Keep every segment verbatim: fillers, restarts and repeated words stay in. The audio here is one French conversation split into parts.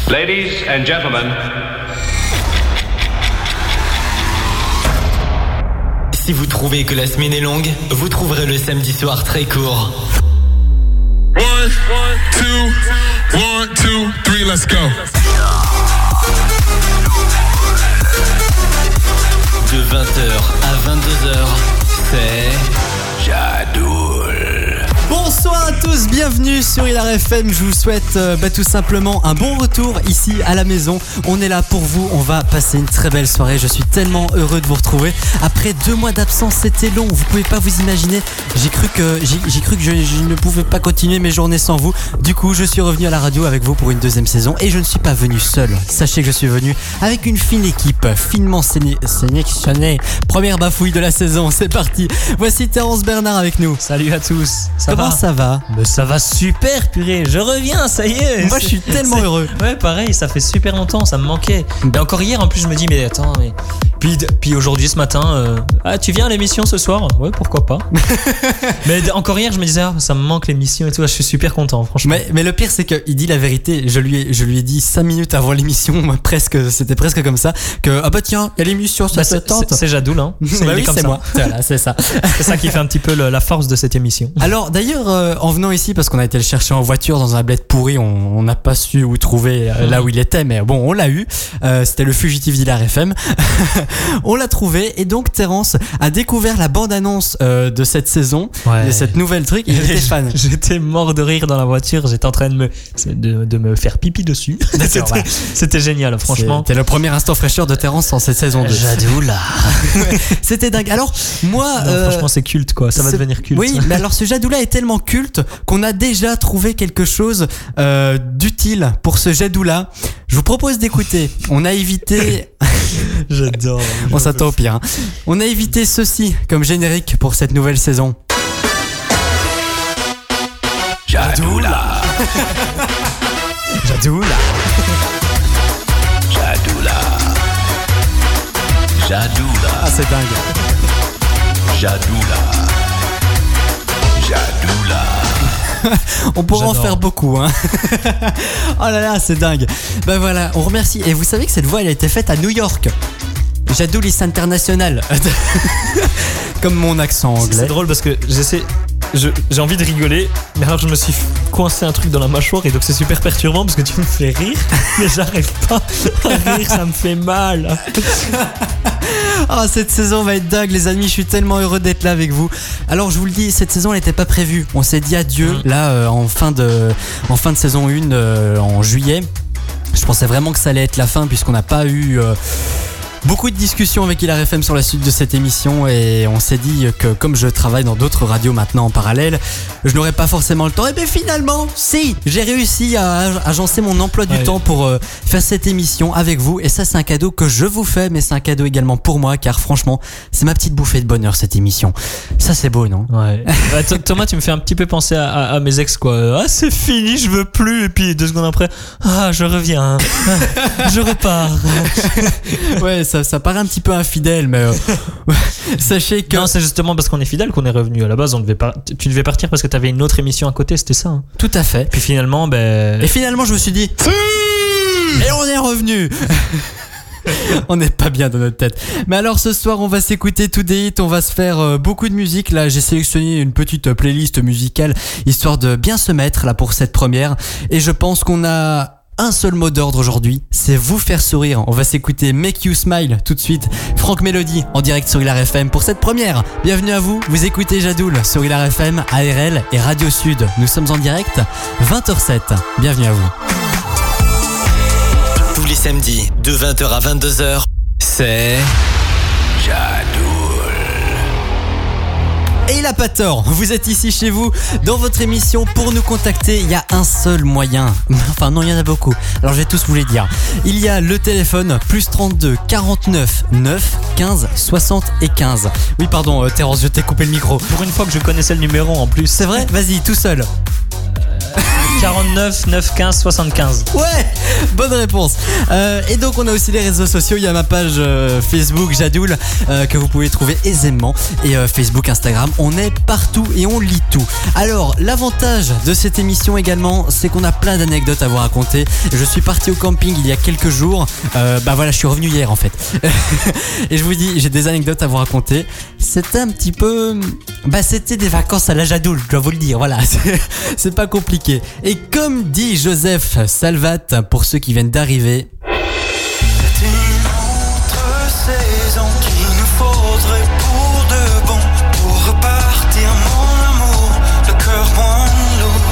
Ladies and gentlemen. Si vous trouvez que la semaine est longue, vous trouverez le samedi soir très court. One, two, one, two, three, let's go. De vingt heures à vingt-deux heures, c'est Jadoul. Bonsoir à tous, bienvenue sur Hilar F M. Je vous souhaite euh, bah, tout simplement un bon retour ici à la maison. On est là pour vous, on va passer une très belle soirée. Je suis tellement heureux de vous retrouver. Après deux mois d'absence, c'était long, vous pouvez pas vous imaginer. J'ai cru que, j'ai, j'ai cru que je, je ne pouvais pas continuer mes journées sans vous. Du coup, je suis revenu à la radio avec vous pour une deuxième saison. Et je ne suis pas venu seul. Sachez que je suis venu avec une fine équipe, finement sélectionnée. Première bafouille de la saison, c'est parti. Voici Terence Bernard avec nous. Salut à tous. Ça Comment va ça va? Mais ça va super, purée. Je reviens, ça y est. Moi, je suis tellement c'est... heureux. Ouais, pareil, ça fait super longtemps, ça me manquait. Et encore hier, en plus, je me dis, mais attends, mais. Puis, puis aujourd'hui, ce matin, euh... ah, tu viens à l'émission ce soir? Ouais, pourquoi pas. Mais encore hier, je me disais, ah, ça me manque l'émission et tout. Je suis super content, franchement. Mais, mais le pire, c'est qu'il dit la vérité. Je lui ai, je lui ai dit cinq minutes avant l'émission, moi, presque, c'était presque comme ça, que, ah bah tiens, il y a l'émission, ça bah, se tente. C'est, c'est Jadoul, hein. C'est, bah oui, comme c'est ça. moi. Voilà, c'est ça. C'est ça qui fait un petit peu le, la force de cette émission. Alors, d'ailleurs, euh, en venant ici, parce qu'on a été le chercher en voiture dans un bled pourri, on n'a pas su où trouver euh, là où il était, mais bon, on l'a eu. Euh, c'était le fugitif d'Hilar F M. On l'a trouvé, et donc Terence a découvert la bande-annonce euh, de cette saison, ouais. de cette nouvelle truc. Il était fan. J'étais mort de rire dans la voiture. J'étais en train de me de, de me faire pipi dessus. C'était, voilà. C'était génial, franchement. C'était le premier instant fraîcheur de Terence en cette saison deux. Jadoul. C'était dingue. Alors moi, non, euh, franchement, c'est culte, quoi. Ça va devenir culte. Oui, mais alors ce Jadoula est tellement culte qu'on a déjà trouvé quelque chose euh, d'utile pour ce Jadoula. Je vous propose d'écouter. On a évité. J'adore. On s'attend au pire. Hein. On a évité ceci comme générique pour cette nouvelle saison. Jadoula. Jadoula. Jadoula. Jadoula. Ah, c'est dingue. Jadoula. Jadoula. On pourrait J'adore. en faire beaucoup, hein. Oh là là, c'est dingue. Ben voilà, on remercie. Et vous savez que cette voix, elle a été faite à New York. Jadoulis International. Comme mon accent anglais. C'est drôle parce que j'essaie. Je, j'ai envie de rigoler, mais alors je me suis coincé un truc dans la mâchoire et donc c'est super perturbant parce que tu me fais rire, mais j'arrive pas à rire, ça me fait mal. Oh, cette saison va être dingue, les amis. Je suis tellement heureux d'être là avec vous. Alors, je vous le dis, cette saison, elle n'était pas prévue. On s'est dit adieu, mmh. là, euh, en, fin de, en fin de saison un, euh, en juillet. Je pensais vraiment que ça allait être la fin, puisqu'on n'a pas eu... Euh, beaucoup de discussions avec Hilar F M sur la suite de cette émission, et on s'est dit que comme je travaille dans d'autres radios maintenant en parallèle, je n'aurais pas forcément le temps. Et bien finalement, si, j'ai réussi à agencer mon emploi du ouais. temps pour euh, faire cette émission avec vous, et ça c'est un cadeau que je vous fais, mais c'est un cadeau également pour moi, car franchement, c'est ma petite bouffée de bonheur cette émission. Ça c'est beau, non? Ouais. Ouais, Thomas, tu me fais un petit peu penser à, à, à mes ex, quoi. Ah, c'est fini, je veux plus, et puis deux secondes après, ah, je reviens, je repars. Ouais. Ça, ça paraît un petit peu infidèle, mais euh, sachez que... Non, c'est justement parce qu'on est fidèle qu'on est revenu. À la base, on devait par... tu devais partir parce que t'avais une autre émission à côté, c'était ça, hein. Tout à fait. Puis finalement, ben... Et finalement, je me suis dit... Et on est revenu. On n'est pas bien dans notre tête. Mais alors ce soir on va s'écouter tout des hits, on va se faire euh, beaucoup de musique. Là j'ai sélectionné une petite euh, playlist musicale, histoire de bien se mettre là pour cette première. Et je pense qu'on a... un seul mot d'ordre aujourd'hui, c'est vous faire sourire. On va s'écouter Make You Smile tout de suite. Franck Mélodie en direct sur Hilar F M pour cette première. Bienvenue à vous, vous écoutez Jadoul sur Hilar F M, A R L et Radio Sud. Nous sommes en direct, vingt heures zéro sept. Bienvenue à vous. Tous les samedis, de vingt heures à vingt-deux heures, c'est Jadoul. Et il a pas tort, vous êtes ici chez vous, dans votre émission. Pour nous contacter, il y a un seul moyen. Enfin non, il y en a beaucoup, alors je vais tous vous les dire. Il y a le téléphone, plus trente-deux, quarante-neuf, neuf, quinze, soixante et quinze. Oui pardon, euh, Terence, je t'ai coupé le micro. Pour une fois que je connaissais le numéro en plus. C'est vrai? Vas-y, tout seul. quarante-neuf, neuf, quinze, soixante-quinze. Ouais, bonne Bonne réponse. Euh, et donc on a aussi les réseaux sociaux. Il y a ma page euh, Facebook Jadoul euh, que vous pouvez trouver aisément. Et euh, Facebook, Instagram, on est partout et on lit tout. Alors l'avantage de cette émission également, c'est qu'on a plein d'anecdotes à vous raconter. Je suis parti au camping il y a quelques jours. Euh, bah voilà, je suis revenu hier en fait. Et je vous dis, j'ai des anecdotes à vous raconter. C'était un petit peu... Bah c'était des vacances à la Jadoul, je dois vous le dire. Voilà, c'est, c'est pas compliqué. Et comme dit Joseph Salvat, pour ceux qui viennent d'arriver... C'est une autre saison qu'il nous faudrait pour de bon, pour repartir mon amour, le cœur moins lourd.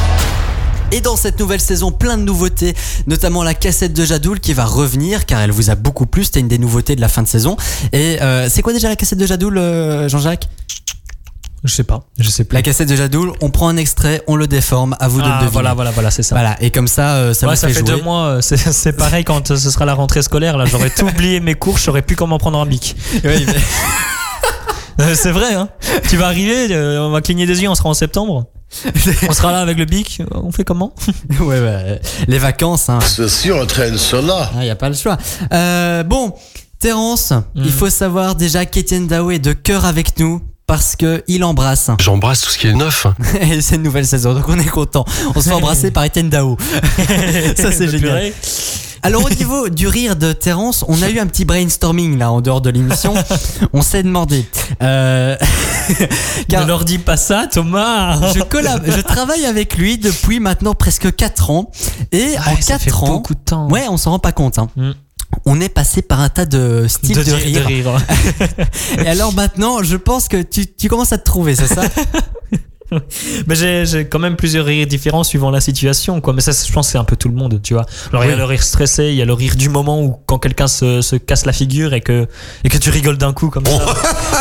Et dans cette nouvelle saison, plein de nouveautés, notamment la cassette de Jadoul qui va revenir car elle vous a beaucoup plu. C'était une des nouveautés de la fin de saison. Et euh, c'est quoi déjà la cassette de Jadoul, euh, Jean-Jacques ? Je sais pas, je sais plus. La cassette de Jadoul, on prend un extrait, on le déforme, à vous de Ah, le deviner. voilà, voilà, voilà, c'est ça. Voilà, et comme ça, euh, ça ouais, vous ça fait, fait jouer. deux mois. euh, C'est, c'est pareil quand euh, ce sera la rentrée scolaire. Là, j'aurais tout oublié mes cours, je saurais plus comment prendre un bic. Oui, mais... Euh, C'est vrai, hein. Tu vas arriver, euh, on va cligner des yeux, on sera en septembre. On sera là avec le bic. On fait comment ? ouais, bah, les vacances, hein. Ceci entraîne cela. Il n'y a pas le choix. Euh, bon, Terence, Mm. il faut savoir déjà qu'Étienne Dao est de cœur avec nous. Parce que il embrasse. J'embrasse tout ce qui est neuf. Et c'est une nouvelle saison, donc on est content. On se fait embrasser par Étienne Dao. Ça c'est génial. Purée. Alors au niveau du rire de Terence, on a eu un petit brainstorming là en dehors de l'émission. On s'est demandé. Euh... Ne leur dis pas ça, Thomas. je collab, je travaille avec lui depuis maintenant presque quatre ans. Et Ouais, en ça fait quatre ans, beaucoup de temps. ouais, on s'en rend pas compte. Hein. Mm. On est passé par un tas de styles de, de, rire. de rire. Et alors maintenant, je pense que tu, tu commences à te trouver, c'est ça? Mais j'ai, j'ai quand même plusieurs rires différents suivant la situation, quoi. Mais ça, je pense que c'est un peu tout le monde, tu vois. Alors, il y a Oui. le rire stressé, il y a le rire du moment où quand quelqu'un se, se casse la figure et que, et que tu rigoles d'un coup comme ça.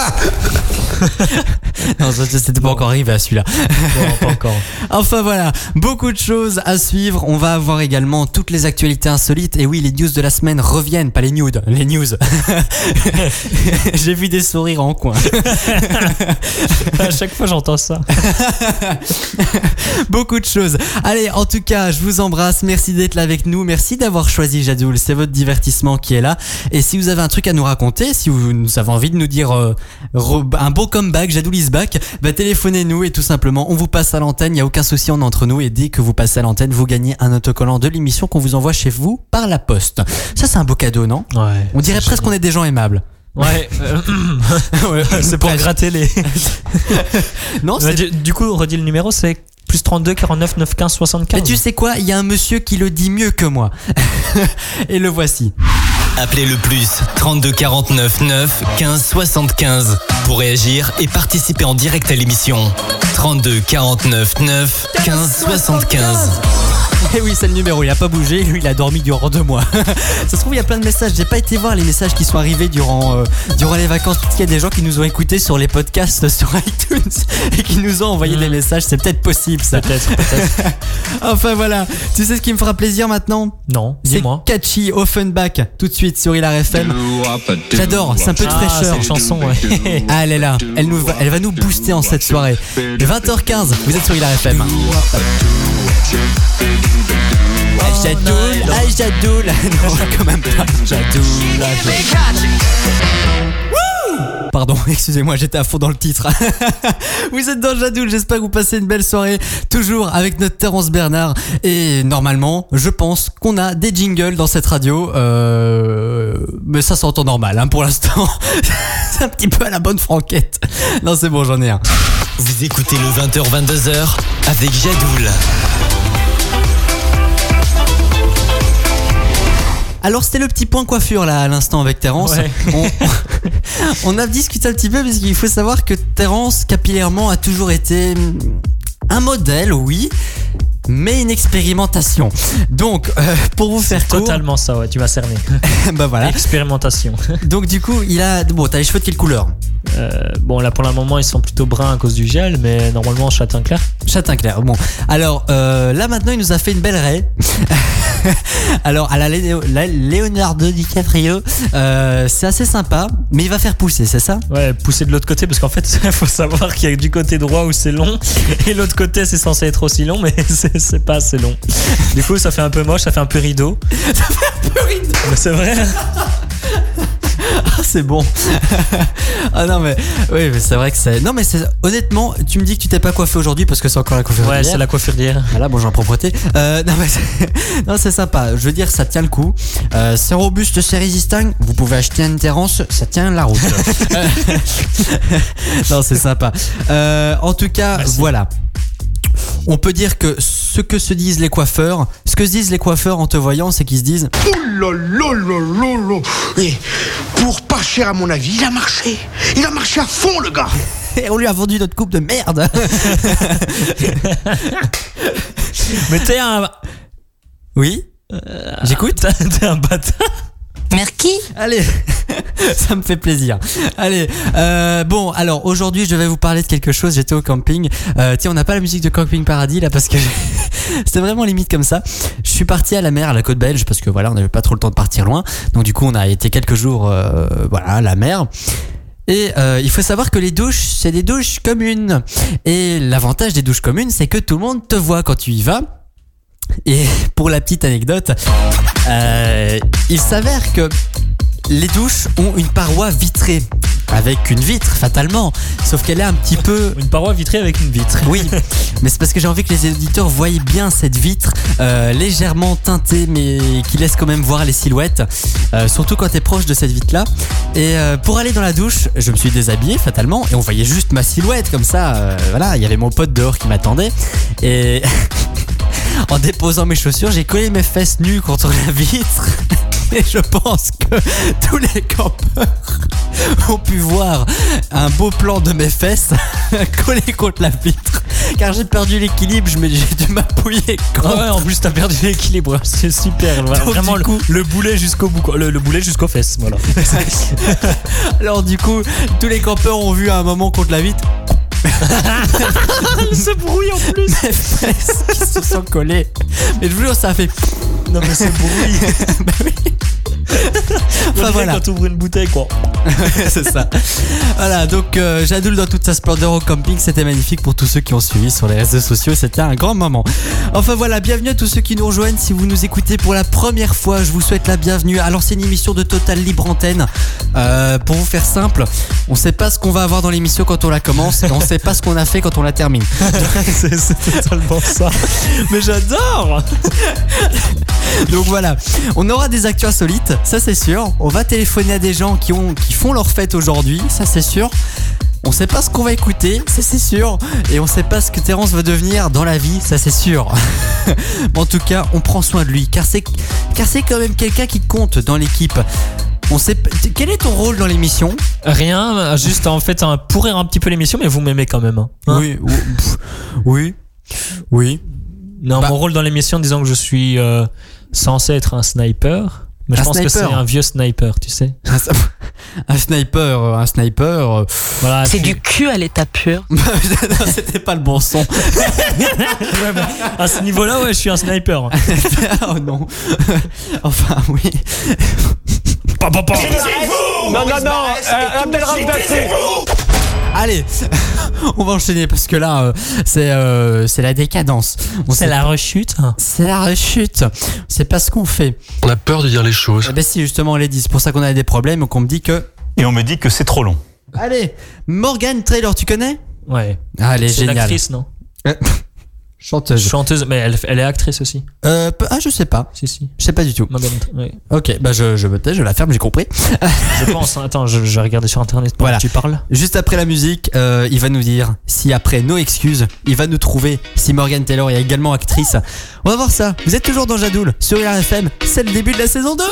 Non, ça, c'était pas encore arrivé à celui-là. Non, pas encore. Enfin voilà, beaucoup de choses à suivre. On va avoir également toutes les actualités insolites. Et oui, les news de la semaine reviennent, pas les nudes, les news. J'ai vu des sourires en coin. À chaque fois, j'entends ça. Beaucoup de choses. Allez, en tout cas, je vous embrasse. Merci d'être là avec nous. Merci d'avoir choisi Jadoul. C'est votre divertissement qui est là. Et si vous avez un truc à nous raconter, si vous, vous avez envie de nous dire euh, re- un beau comeback, Jadoul is back, bah téléphonez-nous et tout simplement, on vous passe à l'antenne. Il n'y a aucun souci, on est entre nous. Et dès que vous passez à l'antenne, vous gagnez un autocollant de l'émission qu'on vous envoie chez vous par la poste. Ça, c'est un beau cadeau, non? Ouais. On dirait presque qu'on est des gens aimables. Ouais. euh, Ouais, c'est pour presque. gratter les. Non, Ouais, c'est... du, du coup, redis le numéro, c'est plus trente-deux, quarante-neuf, neuf, quinze, soixante-quinze. Mais tu sais quoi? Il y a un monsieur qui le dit mieux que moi. Et le voici. Appelez le plus trente-deux quarante-neuf neuf quinze soixante-quinze pour réagir et participer en direct à l'émission. trente-deux quarante-neuf neuf quinze soixante-quinze. Et oui, c'est le numéro, il a pas bougé, lui il a dormi durant deux mois. Ça se trouve, il y a plein de messages, j'ai pas été voir les messages qui sont arrivés durant, euh, durant les vacances. Peut-être qu'il y a des gens qui nous ont écoutés sur les podcasts sur iTunes et qui nous ont envoyé Mmh. des messages, c'est peut-être possible ça. Peut-être, peut-être. Enfin voilà, tu sais ce qui me fera plaisir maintenant? Non, C'est dis-moi. Catchy, Offenbach, tout de suite sur Hilar F M. J'adore, c'est un peu de Ah, fraîcheur. cette chanson, ouais. Ah, elle est là, elle, nous va, elle va nous booster en cette soirée. vingt heures quinze, vous êtes sur Hilar F M. Ah, Jadoul, ah, Jadoul. Non, quand même pas. Jadoul, ah, Jadoul. Wouh! Pardon, excusez-moi, j'étais à fond dans le titre. Vous êtes dans Jadoul, j'espère que vous passez une belle soirée. Toujours avec notre Terence Bernard. Et normalement, je pense qu'on a des jingles dans cette radio. Euh... Mais ça s'entend normal, hein, pour l'instant. C'est un petit peu à la bonne franquette. Non, c'est bon, j'en ai un. Vous écoutez le vingt heures vingt-deux heures avec Jadoul. Alors c'était le petit point coiffure là à l'instant avec Terence. Ouais. On, on a discuté un petit peu parce qu'il faut savoir que Terence capillairement a toujours été un modèle, oui, mais une expérimentation. Donc euh, pour vous faire court, Totalement ça, ouais, tu vas cerner. bah voilà. Expérimentation. Donc du coup il a bon t'as les cheveux de quelle couleur? Euh, bon, là pour le moment, ils sont plutôt bruns à cause du gel, mais normalement châtain clair. Châtain clair. Bon alors euh, là maintenant il nous a fait une belle raie. Alors, à la, Léo- la Leonardo DiCaprio, euh, c'est assez sympa, mais il va faire pousser, c'est ça? Ouais, pousser de l'autre côté parce qu'en fait, il faut savoir qu'il y a du côté droit où c'est long et l'autre côté c'est censé être aussi long, mais c'est, c'est pas assez long. Du coup, ça fait un peu moche, ça fait un peu rideau. Ça fait un peu rideau. Mais c'est vrai. Ah, c'est bon. Ah non mais oui, mais c'est vrai que c'est. Non mais c'est honnêtement, tu me dis que tu t'es pas coiffé aujourd'hui parce que c'est encore la coiffure Ouais, d'hier. c'est la coiffure d'hier. Voilà, bonjour en propreté. Euh, non, mais c'est... non, c'est sympa. Je veux dire, ça tient le coup. Euh, c'est robuste, c'est résistant. Vous pouvez acheter une Terrence, ça tient la route. Non, c'est sympa. Euh, en tout cas, Merci. voilà. On peut dire que ce que se disent les coiffeurs, ce que se disent les coiffeurs en te voyant, c'est qu'ils se disent Ouh là là là là là. Et pour pas cher à mon avis, il a marché. Il a marché à fond, le gars. et on lui a vendu notre coupe de merde. Mais t'es un. Oui. J'écoute. T'es un bâtard. Merci. Allez, ça me fait plaisir. Allez, euh, bon, alors aujourd'hui je vais vous parler de quelque chose. J'étais au camping. Euh, tiens, on n'a pas la musique de Camping Paradis là parce que c'était vraiment limite comme ça. Je suis parti à la mer, à la côte belge, parce que voilà, on n'avait pas trop le temps de partir loin. Donc du coup, on a été quelques jours, euh, voilà, à la mer. Et euh, il faut savoir que les douches, c'est des douches communes. Et l'avantage des douches communes, c'est que tout le monde te voit quand tu y vas. Et pour la petite anecdote, euh, il s'avère que les douches ont une paroi vitrée, avec une vitre fatalement, sauf qu'elle est un petit peu... Une paroi vitrée avec une vitre. Oui, mais c'est parce que j'ai envie que les éditeurs voient bien cette vitre euh, légèrement teintée, mais qui laisse quand même voir les silhouettes, euh, surtout quand t'es proche de cette vitre-là. Et euh, pour aller dans la douche, je me suis déshabillé fatalement, et on voyait juste ma silhouette comme ça. Euh, voilà, il y avait mon pote dehors qui m'attendait, et... En déposant mes chaussures, j'ai collé mes fesses nues contre la vitre. Et je pense que tous les campeurs ont pu voir un beau plan de mes fesses collées contre la vitre. Car j'ai perdu l'équilibre, je me- j'ai dû m'appuyer contre. Ah ouais, en plus t'as perdu l'équilibre, c'est super. Voilà, Donc, vraiment du coup- le, le boulet jusqu'au bout, quoi. le, le boulet jusqu'aux fesses, voilà. Alors du coup, tous les campeurs ont vu à un moment contre la vitre Ce bruit en plus. mes fesses qui se sont collées. Mais je vous jure, ça a fait... Non mais c'est bruit. Bah oui. Enfin voilà. Quand t'ouvres une bouteille, quoi. C'est ça. Voilà, donc euh, Jadoul dans toute sa splendeur au camping, c'était magnifique pour tous ceux qui ont suivi sur les réseaux sociaux, c'était un grand moment. Enfin voilà, bienvenue à tous ceux qui nous rejoignent. Si vous nous écoutez pour la première fois, je vous souhaite la bienvenue à l'ancienne émission de Total Libre Antenne. Euh, pour vous faire simple, on sait pas ce qu'on va avoir dans l'émission quand on la commence et on sait pas ce qu'on a fait quand on la termine. c'est, c'est totalement ça. Mais j'adore. Donc voilà, on aura des actus insolites, ça c'est sûr. On va téléphoner à des gens qui, ont, qui font leur fête aujourd'hui, ça c'est sûr. On sait pas ce qu'on va écouter, ça c'est sûr. Et on sait pas ce que Terrence va devenir dans la vie, ça c'est sûr. Bon, en tout cas, on prend soin de lui, car c'est, car c'est quand même quelqu'un qui compte dans l'équipe. On sait, p- quel est ton rôle dans l'émission? Rien, juste en fait un, pourrir un petit peu l'émission, mais vous m'aimez quand même. Hein. Oui, ou- pff, oui, oui. Non, Bah- mon rôle dans l'émission, disons que je suis euh, censé être un sniper. Mais je Un pense que sniper. c'est un vieux sniper, tu sais. Un, un sniper, un sniper. euh, Voilà, C'est puis- du cul à l'état pur. non, c'était pas le bon son. À ce niveau-là, ouais, je suis un sniper. Oh non. Enfin, oui. Pa, pa, pa. Non, non, non, euh, appelle Ramdassi. Allez, on va enchaîner parce que là, euh, c'est euh, c'est la décadence. On C'est sait la pas- rechute. c'est la rechute. C'est pas ce qu'on fait. On a peur de dire les choses. Eh ben si, justement, on l'a dit. C'est pour ça qu'on a des problèmes, qu'on me dit que. Et on me dit que c'est trop long. Allez, Morgan Traylor, tu connais? Ouais. Allez, C'est génial. l'actrice, non? Chanteuse. Chanteuse, mais elle, elle est actrice aussi. Euh, peu- ah, je sais pas. Si, si. Je sais pas du tout. Madame, ouais. Ok, bah je, je me tais, je la ferme, j'ai compris. Je pense. hein. Attends, je, je vais regarder sur internet pendant Voilà. que tu parles. Juste après la musique, euh, il va nous dire si après nos excuses, il va nous trouver si Morgan Taylor est également actrice. On va voir ça. Vous êtes toujours dans Jadoul sur I R F M. C'est le début de la saison deux.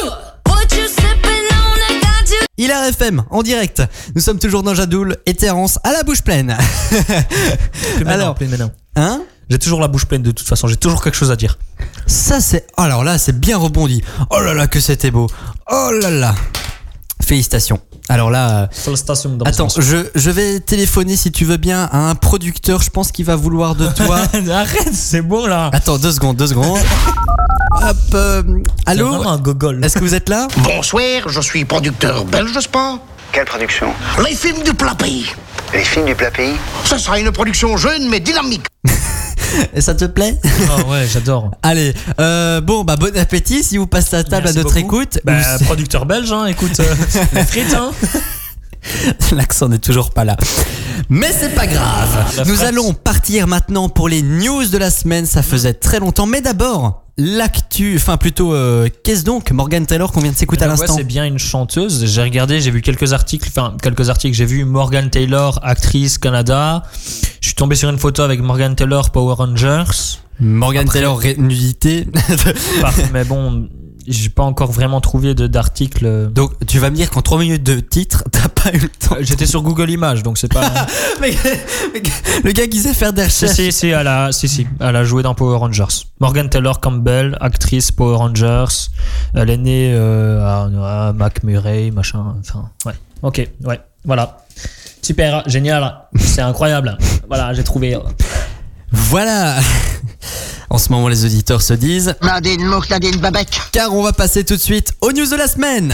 I R F M en direct. Nous sommes toujours dans Jadoul et Terrence à la bouche pleine. Plus maintenant, Alors. plus maintenant. Hein? J'ai toujours la bouche pleine de toute façon. J'ai toujours quelque chose à dire. Ça c'est... Alors là, c'est bien rebondi. Oh là là, que c'était beau. Oh là là. Félicitations. Alors là, Félicitations, mesdames. attends, je, je vais téléphoner si tu veux bien à un producteur. Je pense qu'il va vouloir de toi. Arrête, c'est bon là. Attends, deux secondes, deux secondes. Hop, euh, C'est allô. vraiment un gogol. Est-ce que vous êtes là? Bonsoir, je suis producteur belge, n'est-ce pas? Quelle production? Les films du plat pays. Les films du plat pays? Ce sera une production jeune mais dynamique. Et ça te plaît? Ah ouais, j'adore. Allez, euh, bon, bah bon appétit si vous passez à table Merci à notre beaucoup. écoute. Bah, Vous- producteur belge, hein, écoute, euh, les frites, hein. L'accent n'est toujours pas là. Mais c'est pas grave. La Nous frette. allons partir maintenant pour les news de la semaine. Ça faisait très longtemps. Mais d'abord, l'actu, enfin plutôt, euh, qu'est-ce donc Morgan Taylor qu'on vient de s'écouter à Alors, ouais, l'instant? c'est bien une chanteuse. J'ai regardé, j'ai vu quelques articles, enfin quelques articles. J'ai vu Morgan Taylor, actrice Canada. Je suis tombé sur une photo avec Morgan Taylor, Power Rangers. Morgan Après- Taylor, ré- nudité. Par- mais bon, j'ai pas encore vraiment trouvé de d'article. Donc tu vas me dire qu'en trois minutes de titre, t'as pas eu le temps. J'étais sur Google Images, donc c'est pas. Mais- mais- le gars qui sait faire des si, recherches. si, si, elle a, si, si, elle a joué dans Power Rangers. Morgan Taylor Campbell, actrice Power Rangers. Elle est née euh, à, à McMurray, machin. Enfin, ouais. Ok, ouais, voilà. Super, génial, c'est incroyable. Voilà, j'ai trouvé. Voilà. En ce moment, les auditeurs se disent, Nadine Mouk, Nadine Babek. car on va passer tout de suite aux news de la semaine.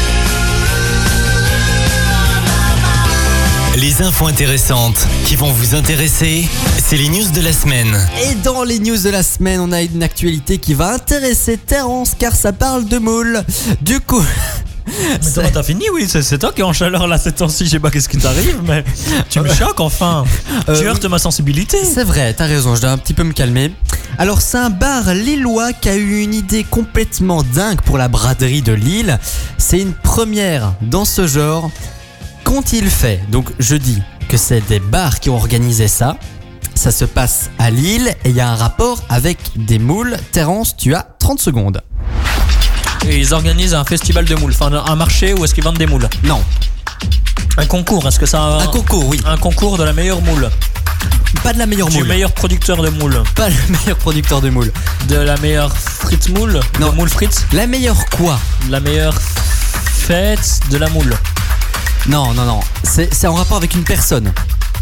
Les infos intéressantes qui vont vous intéresser, c'est les news de la semaine. Et dans les news de la semaine, on a une actualité qui va intéresser Terence car ça parle de moules. Du coup, Mais c'est- toi, t'as fini, oui, c'est, c'est toi qui es en chaleur là ces temps-ci, je sais pas qu'est-ce qui t'arrive, mais tu me choques enfin. Euh, tu heurtes ma sensibilité. c'est vrai, t'as raison, je dois un petit peu me calmer. Alors c'est un bar lillois qui a eu une idée complètement dingue pour la braderie de Lille. C'est une première dans ce genre. Qu'ont-ils fait? Donc je dis que c'est des bars qui ont organisé ça. Ça se passe à Lille et il y a un rapport avec des moules. Terence, tu as trente secondes. Et ils organisent un festival de moules, enfin un marché où est-ce qu'ils vendent des moules. Non, Un concours, est-ce que ça a un concours, oui. un concours de la meilleure moule, Pas de la meilleure du moule. meilleur producteur de moules, Pas le meilleur producteur de moules. de la meilleure frite moule, Non. de moule frites, La meilleure quoi? de la meilleure fête de la moule. Non, non, non. C'est c'est en rapport avec une personne.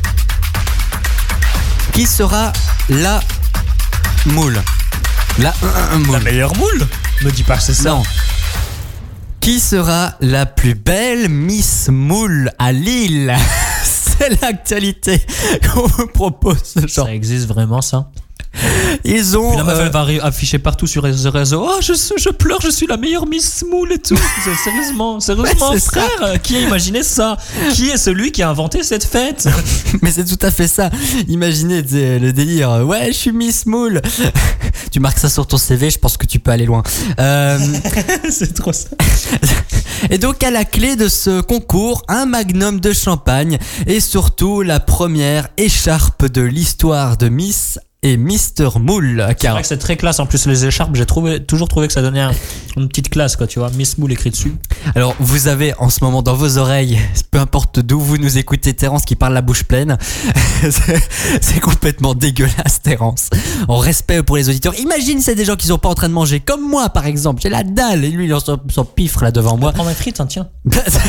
Qui sera la moule? La un, un, moule. La meilleure moule? Me dis pas que c'est ça. Non. Qui sera la plus belle Miss Moule à Lille? C'est l'actualité qu'on vous propose ce genre. Ça existe vraiment ça? Ils ont. Puis la meuf euh, elle va ré- afficher partout sur les réseaux. Oh, je, je pleure, je suis la meilleure Miss Moule et tout. C'est- sérieusement, sérieusement, Ouais, c'est ça. frère, qui a imaginé ça? Qui est celui qui a inventé cette fête? Mais c'est tout à fait ça. Imaginez tu sais, le délire. Ouais, je suis Miss Moule. Tu marques ça sur ton C V, je pense que tu peux aller loin. Euh, C'est trop ça. et donc à la clé de ce concours, un magnum de champagne et surtout la première écharpe de l'histoire de Miss et Mister Moule. C'est Car vrai que c'est très classe. En plus, les écharpes, j'ai trouvé, toujours trouvé que ça donnait un- une petite classe, quoi, tu vois. Miss Moule écrit dessus. alors vous avez en ce moment dans vos oreilles, peu importe d'où vous nous écoutez, Terence qui parle la bouche pleine. c'est, c'est complètement dégueulasse, Terence. En respect pour les auditeurs. Imagine c'est des gens qui sont pas en train de manger comme moi par exemple. J'ai la dalle et lui il en son, son piffre là devant moi. Prends mes frites, hein, tiens.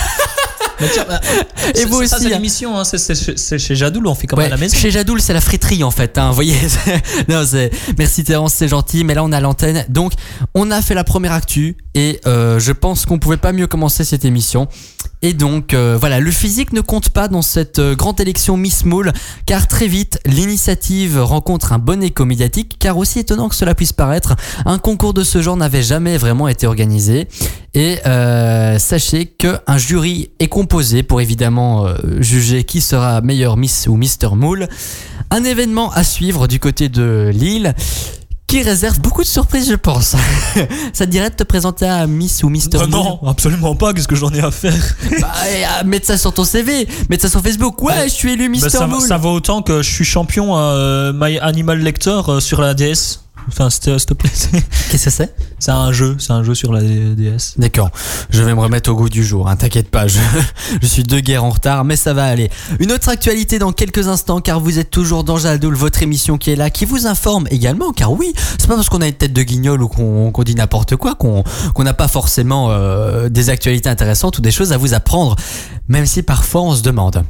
Mais tiens, bah, Et c'est- vous c'est ça, aussi, c'est hein. l'émission, hein. c'est, c'est- c'est chez Jadoul, on fait comme Ouais, à la maison. chez Jadoul, c'est la friterie en fait, hein, vous voyez. non, c'est merci Terence, c'est gentil, mais là on a l'antenne. Donc, on a fait la première actu et euh, je pense qu'on pouvait pas mieux commencer cette émission. Et donc euh, voilà, le physique ne compte pas dans cette euh, grande élection Miss Moule, car très vite l'initiative rencontre un bon écho médiatique, car aussi étonnant que cela puisse paraître, un concours de ce genre n'avait jamais vraiment été organisé. Et euh, sachez qu'un jury est composé pour évidemment euh, juger qui sera meilleur Miss ou Mister Moule. Un événement à suivre du côté de Lille qui réserve beaucoup de surprises, je pense. Ça te dirait de te présenter à Miss ou Mister Ah Moule? non, absolument pas, qu'est-ce que j'en ai à faire? Bah, et, ah, mettre ça sur ton C V, mettre ça sur Facebook. Ouais, je suis élu Bah, Mister ça, Moule. ça vaut autant que je suis champion euh, My Animal Lector euh, sur la D S. Enfin, s'il te plaît. Qu'est-ce que c'est ? C'est un jeu, c'est un jeu sur la D S. D'accord, je vais me remettre au goût du jour, hein, t'inquiète pas, je, je suis deux guerres en retard, mais ça va aller. Une autre actualité dans quelques instants, car vous êtes toujours dans Jadoul, votre émission qui est là, qui vous informe également, car oui, c'est pas parce qu'on a une tête de guignol ou qu'on, qu'on dit n'importe quoi, qu'on qu'on n'a pas forcément euh, des actualités intéressantes ou des choses à vous apprendre, même si parfois on se demande.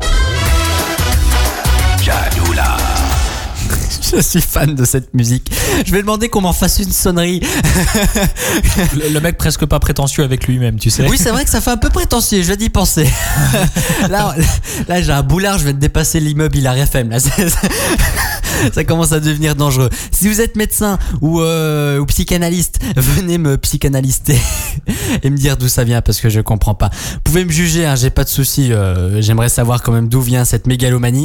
Jadoula. Je suis fan de cette musique. Je vais demander qu'on m'en fasse une sonnerie. le, le mec presque pas prétentieux avec lui-même, tu sais. Oui, c'est vrai que ça fait un peu prétentieux, je vais y penser. Là, là j'ai un boulard, je vais te dépasser l'immeuble Hilar F M. Là, c'est, ça commence à devenir dangereux. Si vous êtes médecin ou, euh, ou psychanalyste, venez me psychanalyster et me dire d'où ça vient parce que je comprends pas. Vous pouvez me juger, hein, j'ai pas de soucis. Euh, j'aimerais savoir quand même d'où vient cette mégalomanie.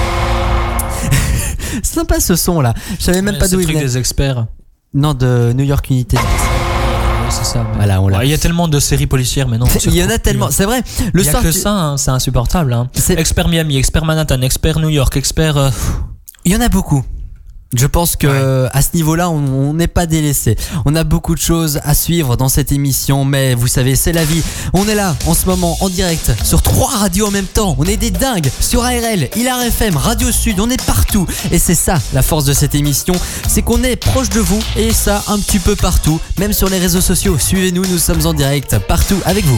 C'est sympa ce son là. Je savais même ouais, pas d'où il venait. C'est le truc des experts. Non, de New York Unité. Oui, c'est ça. Voilà, on l'a. Il y a tellement de séries policières, mais non. Il y en a tellement. C'est vrai. Le il y a soir, que tu... ça, hein, c'est insupportable. Hein. C'est... Expert Miami, expert Manhattan, expert New York, expert. Euh... Il y en a beaucoup. Je pense que ouais. à ce niveau-là, on n'est pas délaissé. On a beaucoup de choses à suivre dans cette émission, mais vous savez, c'est la vie. On est là en ce moment en direct sur trois radios en même temps. On est des dingues sur A R L, Hilar F M, Radio Sud. On est partout et c'est ça la force de cette émission, c'est qu'on est proche de vous et ça un petit peu partout, même sur les réseaux sociaux. Suivez-nous, nous sommes en direct partout avec vous.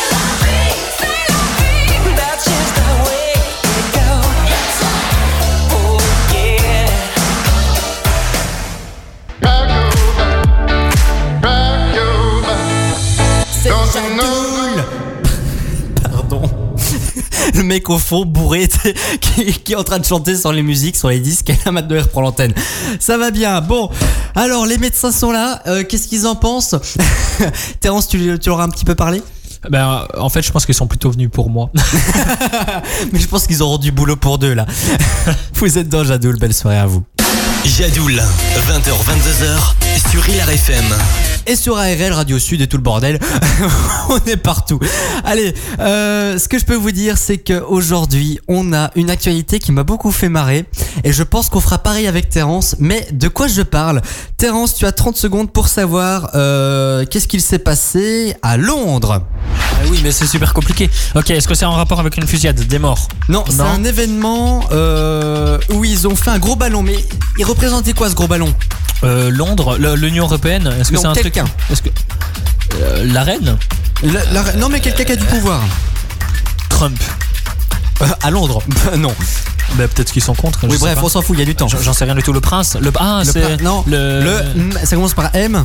Pardon. Le mec au fond bourré qui, qui est en train de chanter sur les musiques, sur les disques, et là maintenant il reprend l'antenne. Ça va bien. Bon, alors les médecins sont là, euh, qu'est-ce qu'ils en pensent? Terence, tu, tu leur as un petit peu parlé? Ben, en fait, je pense qu'ils sont plutôt venus pour moi. Mais je pense qu'ils auront du boulot pour deux là. Vous êtes dans Jadoul, belle soirée à vous. Jadoul, vingt heures vingt-deux heures sur Hilar F M. Et sur A R L, Radio Sud et tout le bordel. On est partout. Allez, euh, ce que je peux vous dire, c'est qu'aujourd'hui, on a une actualité qui m'a beaucoup fait marrer. Et je pense qu'on fera pareil avec Terence. Mais de quoi je parle? Terence, tu as trente secondes pour savoir euh, qu'est-ce qu'il s'est passé à Londres. Ah oui, mais c'est super compliqué. Ok, est-ce que c'est en rapport avec une fusillade, des morts? Non, c'est un événement euh, où ils ont fait un gros ballon. Mais il représentait quoi ce gros ballon? euh, Londres, le, l'Union Européenne. Est-ce que non, c'est un quelqu'un. truc? Est-ce que euh, la reine? la, la, Non, mais quelqu'un qui a du pouvoir. Trump. Euh, à Londres? Non. Bah, peut-être qu'ils sont contre. Oui, bref, on s'en fout, il y a du temps. J'en sais rien du tout. Le prince. Le ah, le c'est prin... non. Le... le ça commence par M.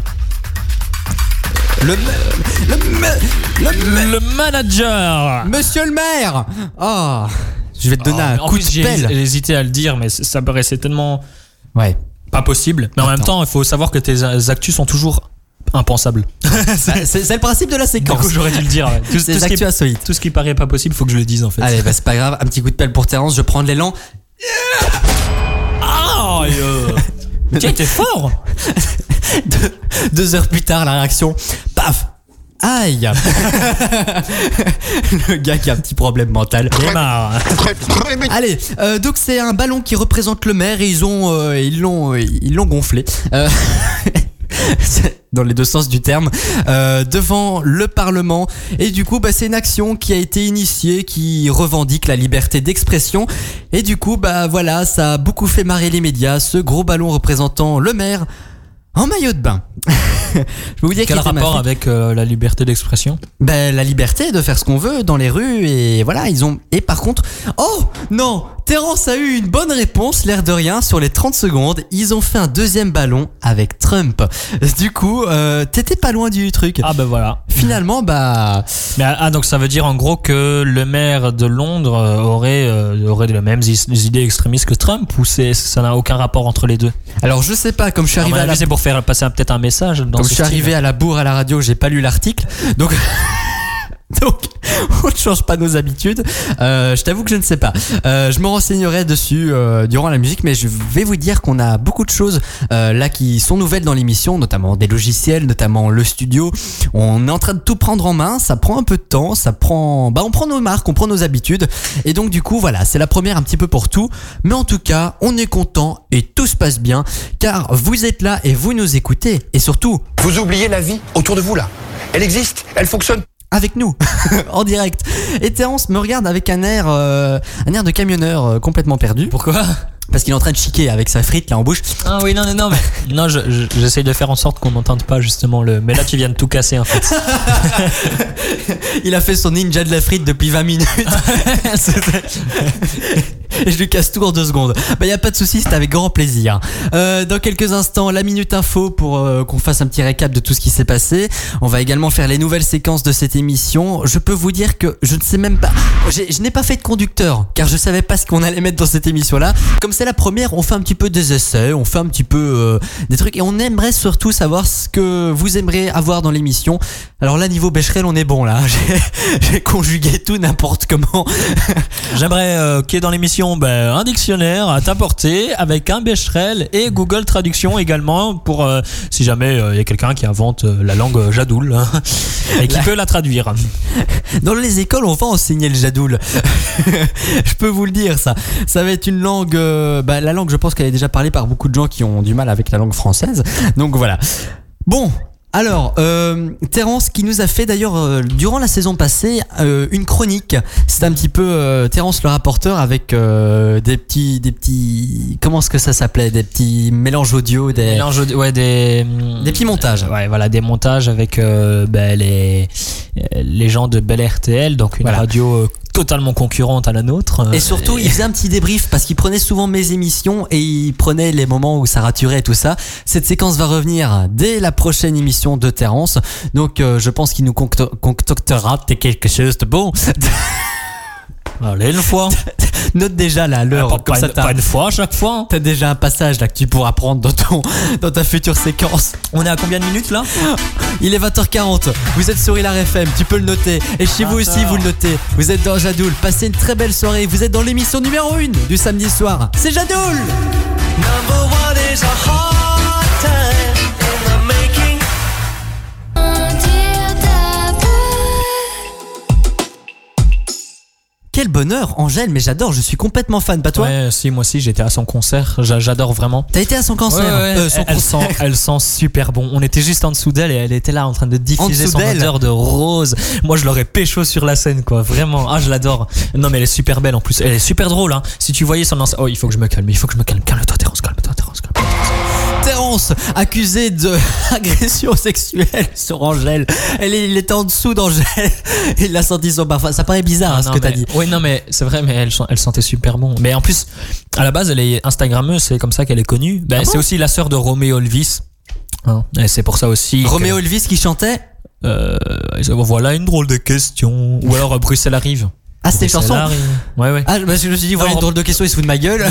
Le le le, le manager. Monsieur le maire. Ah, oh, je vais te donner oh, un coup de pelle. J'ai hésité à le dire, mais ça paraissait tellement. Ouais. Pas possible. Mais en Attends. même temps, il faut savoir que tes actus sont toujours impensables. c'est, c'est, c'est le principe de la séquence. Du coup, j'aurais dû le dire. Ouais. Tout, c'est tout des actus qui, insolites. Tout ce qui paraît pas possible, faut que je le dise en fait. Allez, bah, c'est pas grave. Un petit coup de pelle pour Terence. Je prends de l'élan. Ah, oh, yeah. Tiens, t'es fort. deux, deux heures plus tard, la réaction. Paf. Aïe. Le gars qui a un petit problème mental. Allez, euh, donc c'est un ballon qui représente le maire et ils ont, euh, ils l'ont, ils l'ont gonflé. Euh, dans les deux sens du terme, euh, devant le Parlement. Et du coup, bah, c'est une action qui a été initiée, qui revendique la liberté d'expression. Et du coup, bah voilà, ça a beaucoup fait marrer les médias. Ce gros ballon représentant le maire en maillot de bain. Je peux vous dire quel rapport avec euh, la liberté d'expression? Ben, la liberté de faire ce qu'on veut dans les rues et voilà, ils ont. Et par contre, oh non, Terence a eu une bonne réponse, l'air de rien, sur les trente secondes. Ils ont fait un deuxième ballon avec Trump. Du coup, euh, t'étais pas loin du truc. Ah ben voilà. Finalement, bah. Mais ah donc ça veut dire en gros que le maire de Londres aurait euh, aurait les mêmes idées extrémistes que Trump, ou c'est ça n'a aucun rapport entre les deux? Alors je sais pas, comme je suis arrivé à la... c'est pour faire passer peut-être un message. Dans comme je suis arrivé à la bourre à la radio, j'ai pas lu l'article, donc. Donc, on ne change pas nos habitudes. Euh, je t'avoue que je ne sais pas. Euh, je me renseignerai dessus euh, durant la musique, mais je vais vous dire qu'on a beaucoup de choses euh, là qui sont nouvelles dans l'émission, notamment des logiciels, notamment le studio. On est en train de tout prendre en main. Ça prend un peu de temps. Ça prend, bah, on prend nos marques, on prend nos habitudes. Et donc, du coup, voilà, c'est la première un petit peu pour tout. Mais en tout cas, on est content et tout se passe bien, car vous êtes là et vous nous écoutez. Et surtout, Vous oubliez la vie autour de vous là. Elle existe, elle fonctionne. avec nous, en direct. Et Terence me regarde avec un air, euh, un air de camionneur euh, complètement perdu. Pourquoi? Parce qu'il est en train de chiquer avec sa frite là en bouche. Ah oui, non, non, non, mais non, je, je- j'essaye de faire en sorte qu'on n'entende pas justement le. Mais là, tu viens de tout casser en fait. Il a fait son ninja de la frite depuis vingt minutes. Et je lui casse tout en deux secondes. Bah y a pas de souci, c'est avec grand plaisir. Euh, dans quelques instants, la minute info pour euh, qu'on fasse un petit récap de tout ce qui s'est passé. On va également faire les nouvelles séquences de cette émission. Je peux vous dire que je ne sais même pas. J'ai- je n'ai pas fait de conducteur, car je savais pas ce qu'on allait mettre dans cette émission-là. Comme c'est la première, on fait un petit peu des essais, on fait un petit peu euh, des trucs, et on aimerait surtout savoir ce que vous aimeriez avoir dans l'émission. Alors là, niveau Becherel, on est bon là. J'ai, j'ai conjugué tout n'importe comment. J'aimerais euh, qu'il y ait dans l'émission ben, un dictionnaire à t'apporter avec un Becherel et Google Traduction également pour euh, si jamais il euh, y a quelqu'un qui invente euh, la langue jadoul hein, et qui peut la traduire. Dans les écoles, on va enseigner le jadoul. Je peux vous le dire, ça. Ça va être une langue. euh, bah, la langue, je pense qu'elle est déjà parlée par beaucoup de gens qui ont du mal avec la langue française. Donc voilà. Bon. Alors, euh, Terence qui nous a fait d'ailleurs euh, durant la saison passée euh, une chronique. C'est un petit peu euh, Terence le rapporteur avec euh, des petits, des petits, comment est-ce que ça s'appelait, des petits mélanges audio, des, Mélange audio- ouais, des, des petits montages. Euh, ouais, voilà, des montages avec euh, ben, les, les gens de Bel R T L, donc une Voilà. radio euh, totalement concurrente à la nôtre. Et surtout, il faisait un petit débrief parce qu'il prenait souvent mes émissions et il prenait les moments où ça raturait et tout ça. Cette séquence va revenir dès la prochaine émission de Terence. Donc, euh, je pense qu'il nous concto- concoctera quelque chose de bon. Allez, une fois. Note déjà là l'heure. pas, comme pas ça, une, t'as, pas une fois à chaque fois. t'as déjà un passage là que tu pourras prendre dans ton, dans ta future séquence. On est à combien de minutes là? Il est vingt heures quarante. Vous êtes sur Hilar F M. Tu peux le noter. Et chez vous aussi, vous le notez. Vous êtes dans Jadoul. Passez une très belle soirée. Vous êtes dans l'émission numéro un du samedi soir. C'est Jadoul. Number one is a hard time in the making. Quel bonheur, Angèle, mais j'adore, je suis complètement fan, pas toi? Ouais, si, moi aussi j'étais à son concert, J'a- j'adore vraiment. T'as été à son concert? Ouais, ouais, Euh, son elle, concert. sent, elle sent super bon. On était juste en dessous d'elle et elle était là en train de diffuser dessous son d'elle. odeur de rose. Moi je l'aurais pécho sur la scène quoi, vraiment. Ah je l'adore. Non mais elle est super belle en plus, elle est super drôle hein. Si tu voyais son ense- oh il faut que je me calme, il faut que je me calme. Calme-toi Terence, calme-toi Terence, calme-toi. Terence, accusé d'agression sexuelle sur Angèle. Elle est, il était en dessous d'Angèle. Il l'a senti son parfum. Ça paraît bizarre hein, ce Non, que t'as mais- dit. Oui non mais c'est vrai mais elle, sent- elle sentait super bon. Mais en plus à la base elle est instagrammeuse, c'est comme ça qu'elle est connue. Ben, Ah bon c'est aussi la sœur de Roméo Elvis. Hein, et c'est pour ça aussi. que- Roméo Elvis qui chantait. Euh, voilà une drôle de question. Ou alors euh, Bruxelles arrive. Ah, c'était une Bruxelles chanson. arrive. Ouais ouais. Ah, parce que je me suis dit, voilà Non, une drôle de question, il se fout de ma gueule.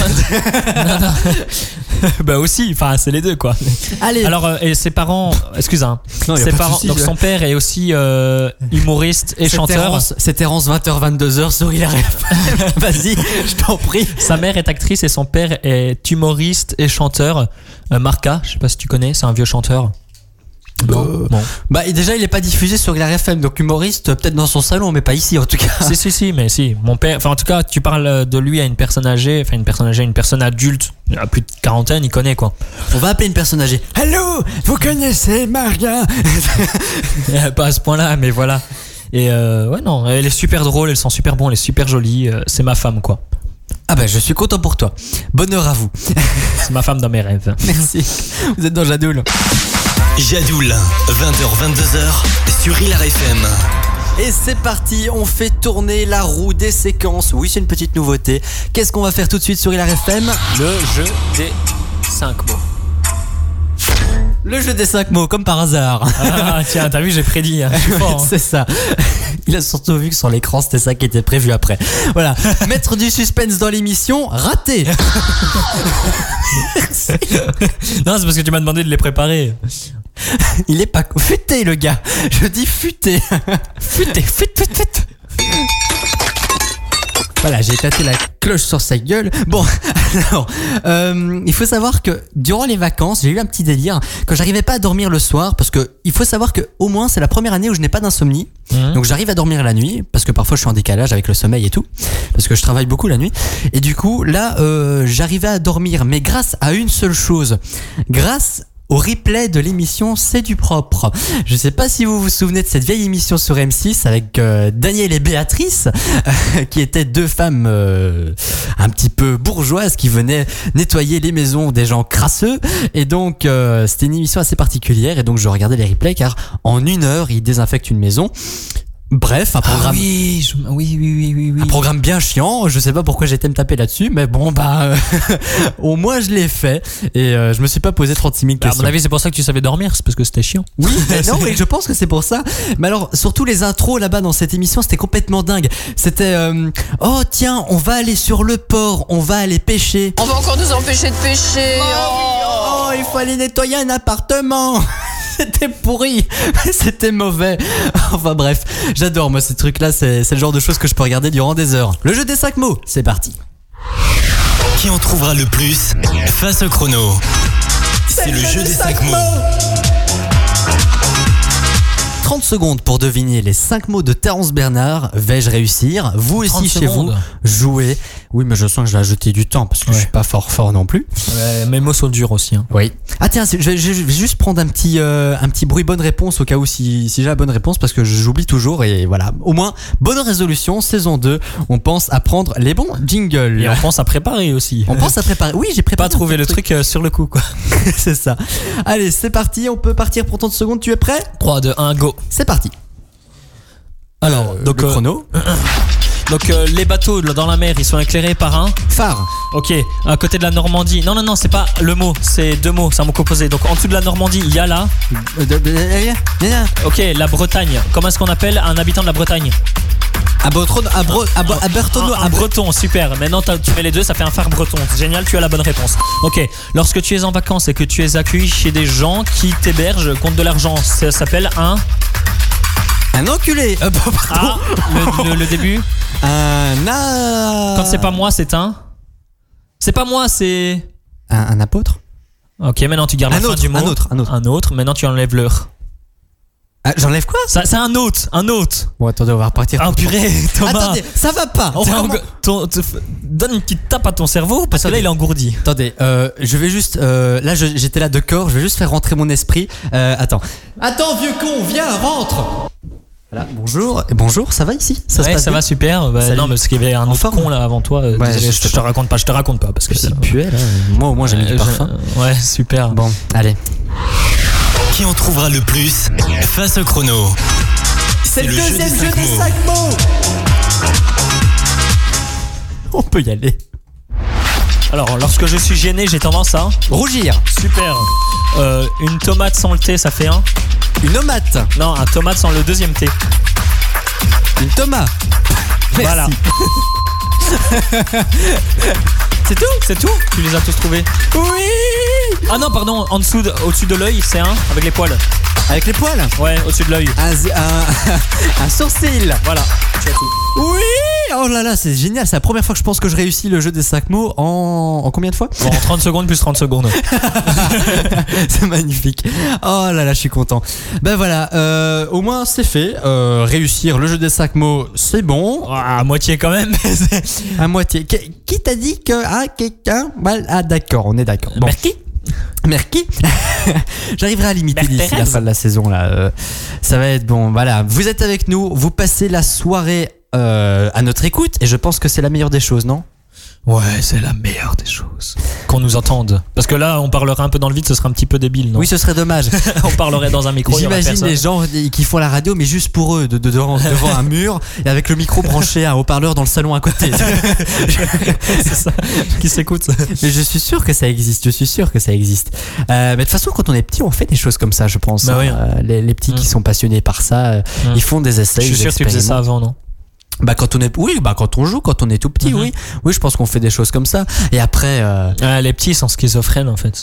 Bah aussi, enfin c'est les deux quoi. Allez. Alors euh, et ses parents, excuse hein, Non, y a ses pas de parents, souci, donc je- son père est aussi euh, humoriste et C'est chanteur. Terence, c'est Terence vingt heures vingt-deux heures sur Hilar F M. Vas-y, je t'en prie. Sa mère est actrice et son père est humoriste et chanteur. Euh, Marca, je sais pas si tu connais, c'est un vieux chanteur. Non. Euh, Bon. Bah, et déjà, il est pas diffusé sur Hilar F M, donc humoriste, peut-être dans son salon, mais pas ici en tout cas. si si si, mais si. Mon père, enfin en tout cas, tu parles de lui à une personne âgée, enfin une personne âgée, une personne adulte, à plus de quarantaine, il connaît quoi. On va appeler une personne âgée. Allô, vous connaissez Maria? Pas à ce point-là, mais voilà. Et euh, ouais non, elle est super drôle, elle sent super bon, elle est super jolie. euh, c'est ma femme quoi. Ah bah, je suis content pour toi. Bonheur à vous. C'est ma femme dans mes rêves. Merci. Vous êtes dans Jadoul. Jadoul, vingt heures vingt-deux heures sur Hilar F M. Et c'est parti, on fait tourner la roue des séquences. Oui, c'est une petite nouveauté. Qu'est-ce qu'on va faire tout de suite sur Hilar F M? Le jeu des cinq mots. Le jeu des cinq mots, comme par hasard. Ah tiens, t'as vu, j'ai prédit. Hein. Je suis fort, hein. C'est ça. Il a surtout vu que sur l'écran, c'était ça qui était prévu après. Voilà. Mettre du suspense dans l'émission, raté. Non, c'est parce que tu m'as demandé de les préparer. Il est pas futé le gars. Je dis futé. Futé, fut, fut, fut. Voilà, j'ai tâté la cloche sur sa gueule. Bon, alors, euh, il faut savoir que durant les vacances, j'ai eu un petit délire quand j'arrivais pas à dormir le soir, parce que il faut savoir que au moins c'est la première année où je n'ai pas d'insomnie. Mmh. Donc j'arrive à dormir la nuit, parce que parfois je suis en décalage avec le sommeil et tout, parce que je travaille beaucoup la nuit. Et du coup, là, euh, j'arrivais à dormir, mais grâce à une seule chose, grâce au replay de l'émission C'est du propre. Je sais pas si vous vous souvenez de cette vieille émission sur M six avec euh, Daniel et Béatrice, euh, qui étaient deux femmes euh, un petit peu bourgeoises qui venaient nettoyer les maisons des gens crasseux. Et donc euh, c'était une émission assez particulière, et donc je regardais les replays car en une heure ils désinfectent une maison. Bref, un programme. Ah oui, je... oui, oui, oui, oui, oui. Un programme bien chiant. Je sais pas pourquoi j'étais me taper là-dessus, mais bon, bah, au moins je l'ai fait, et euh, je me suis pas posé trente-six mille questions. À mon avis, c'est pour ça que tu savais dormir, c'est parce que c'était chiant. Oui, mais non, oui, je pense que c'est pour ça. Mais alors, surtout les intros là-bas dans cette émission, c'était complètement dingue. C'était, euh, oh tiens, on va aller sur le port, on va aller pêcher. On va encore nous empêcher de pêcher. Oh, oh il faut aller nettoyer un appartement. C'était pourri, c'était mauvais. Enfin bref, j'adore moi ces trucs là, c'est, c'est le genre de choses que je peux regarder durant des heures. Le jeu des cinq mots, c'est parti. Qui en trouvera le plus face au chrono? C'est, c'est le, le jeu des cinq mots. mots. trente secondes pour deviner les cinq mots de Terence Bernard. Vais-je réussir? Vous aussi chez secondes. Vous, jouez. Oui, mais je sens que je vais ajouter du temps parce que ouais. je suis pas fort fort non plus. Ouais, mes mots sont durs aussi. Hein. Oui. Ah tiens, je vais, je vais juste prendre un petit euh, un petit bruit bonne réponse au cas où si, si j'ai la bonne réponse, parce que j'oublie toujours, et voilà. Au moins, bonne résolution, saison deux. On pense à prendre les bons jingles. Et on pense à préparer aussi. On pense à préparer. Oui, j'ai préparé. Pas trouver le truc, truc sur le coup, quoi. C'est ça. Allez, c'est parti. On peut partir pour trente secondes. Tu es prêt? trois, deux, un, go. C'est parti. Alors, euh, donc le euh, chrono. Donc euh, les bateaux dans la mer, ils sont éclairés par un phare. Ok, à côté de la Normandie. Non, non, non, c'est pas le mot, c'est deux mots, c'est un mot composé. Donc en dessous de la Normandie, il y a là. Ok, la Bretagne. Comment est-ce qu'on appelle un habitant de la Bretagne? À Breton, à, Bre, à, Bre, à Breton, un, un breton, super. Maintenant tu mets les deux, ça fait un phare breton. Génial, tu as la bonne réponse. Ok, lorsque tu es en vacances et que tu es accueilli chez des gens qui t'hébergent contre de l'argent, ça s'appelle un... Un enculé. Euh, ah, le, le, le début. Un a... Quand c'est pas moi, c'est un. C'est pas moi, c'est. Un, un apôtre. Ok, maintenant tu gardes un la autre, fin du mot. Un autre, un autre. Un autre. Maintenant tu enlèves l'heure. Ah, j'enlève quoi? Ça, c'est un autre, un autre. Bon, attendez, on va repartir. Ah, purée, Thomas. Attendez, ça va pas. En, ton, ton, donne une petite tape à ton cerveau parce attendez, que là il est engourdi. Attendez, euh, je vais juste. Euh, là, je, j'étais là de corps. Je vais juste faire rentrer mon esprit. Euh, attends. Attends, vieux con, viens, rentre. Voilà, bonjour. Bonjour, ça va ici? Ça, ouais, se passe ça bien va super. Bah, non, parce qu'il y avait un autre con là avant toi. Ouais, désolé, je, je te raconte pas, je te raconte pas parce que c'est puel. Là. Moi, au moins, j'ai mis du parfum. Ouais, super. Bon, allez. Qui en trouvera le plus face au chrono? C'est, c'est le, le deuxième jeu des cinq mots. On peut y aller. Alors, lorsque je suis gêné, j'ai tendance à rougir. Super. Euh, une tomate sans le thé, ça fait un. Une tomate. Non, un tomate sans le deuxième thé. Une tomate. Voilà. C'est tout? C'est tout? Tu les as tous trouvés? Oui. Ah non, pardon, en dessous, de, au-dessus de l'œil, c'est un avec les poils. Avec les poils? Ouais, au-dessus de l'œil. Un, un, un sourcil. Voilà, tu as tout. Oui. Oh là là, c'est génial. C'est la première fois que je pense que je réussis le jeu des cinq mots en, en combien de fois? Bon, en trente secondes plus trente secondes. C'est magnifique. Oh là là, je suis content. Ben voilà, euh, au moins c'est fait. Euh, réussir le jeu des cinq mots, c'est bon. Ah, à moitié quand même. À moitié. Qui t'a dit que ah, quelqu'un mal... Ah d'accord, on est d'accord. Bon. Merci. Merci. J'arriverai à limiter d'ici la fin de la saison là. Euh, ça va être bon. Voilà, vous êtes avec nous, vous passez la soirée euh, à notre écoute, et je pense que c'est la meilleure des choses, non? Ouais, c'est la meilleure des choses. Qu'on nous entende. Parce que là, on parlerait un peu dans le vide, ce serait un petit peu débile, non? Oui, ce serait dommage. On parlerait dans un micro. J'imagine les gens qui font la radio, mais juste pour eux, de, de, devant, devant un mur, et avec le micro branché à un haut-parleur dans le salon à côté. C'est ça, qui s'écoute. Mais je suis sûr que ça existe, je suis sûr que ça existe. Euh, mais de toute façon, quand on est petit, on fait des choses comme ça, je pense. Bah oui. euh, les, les petits mmh. qui sont passionnés par ça, euh, mmh. ils font des essais. Je suis sûr que tu faisais ça avant, non? Bah quand on est oui bah quand on joue quand on est tout petit mm-hmm. oui oui je pense qu'on fait des choses comme ça et après euh... ah, les petits sont schizophrènes en fait ouais.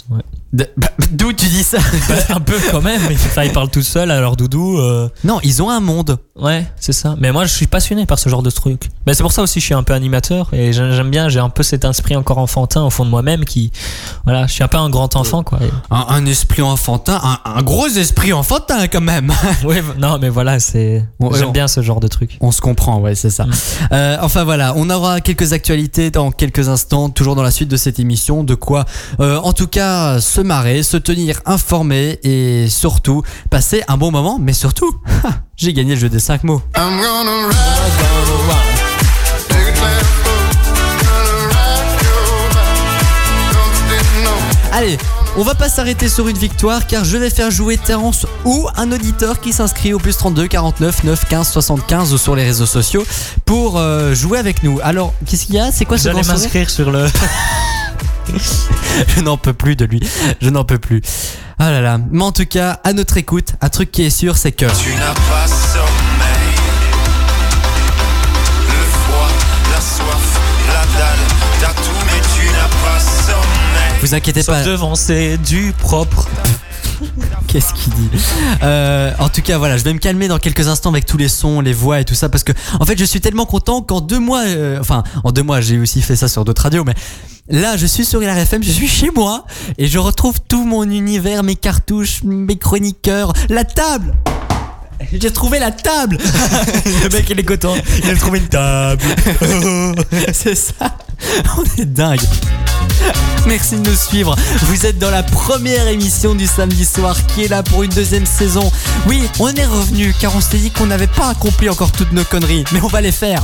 De- bah, d'où tu dis ça? Bah, un peu quand même, mais enfin, ils parlent tout seuls à leur doudou. euh. Non, ils ont un monde. Ouais, c'est ça. Mais moi, je suis passionné par ce genre de truc. Mais c'est pour ça aussi, je suis un peu animateur et j'ai- j'aime bien. J'ai un peu cet esprit encore enfantin au fond de moi-même qui, voilà, je suis un peu un grand enfant, quoi. Et- Un, un esprit enfantin, un, un gros esprit enfantin quand même. Ouais, non, mais voilà, c'est. Ouais, J'aime on- bien ce genre de truc. On se comprend, ouais, c'est ça. Mm. Euh, enfin voilà, on aura quelques actualités dans quelques instants, toujours dans la suite de cette émission. De quoi, euh, en tout cas, se marrer, se tenir informé et surtout passer un bon moment. Mais surtout, j'ai gagné le jeu des cinq mots. I'm gonna ride, take a chance, gonna ride your back. Don't think no. Allez, on va pas s'arrêter sur une victoire car je vais faire jouer Terence ou un auditeur qui s'inscrit au plus trente-deux quarante-neuf neuf quinze soixante-quinze ou sur les réseaux sociaux pour euh, jouer avec nous. Alors, qu'est-ce qu'il y a? C'est quoi ce J'allais grand sourire? m'inscrire sur le. Je n'en peux plus de lui. Je n'en peux plus. Ah là là. Mais en tout cas, à notre écoute, un truc qui est sûr, c'est que Tu n'as pas sommeil. Le froid, la soif, la dalle, t'as tout mais tu n'as pas sommeil. vous inquiétez pas. Sauf devant, c'est du propre. Qu'est-ce qu'il dit? euh, En tout cas, voilà, je vais me calmer dans quelques instants avec tous les sons, les voix et tout ça, parce que en fait, je suis tellement content qu'en deux mois, euh, enfin, en deux mois, j'ai aussi fait ça sur d'autres radios, mais là, je suis sur I R F M, je suis chez moi et je retrouve tout mon univers, mes cartouches, mes chroniqueurs, la table. J'ai trouvé la table. Le mec, il est content. Il a trouvé une table. C'est ça. On est dingue. Merci de nous suivre. Vous êtes dans la première émission du samedi soir qui est là pour une deuxième saison. Oui, on est revenu car on s'était dit qu'on n'avait pas accompli encore toutes nos conneries, mais on va les faire.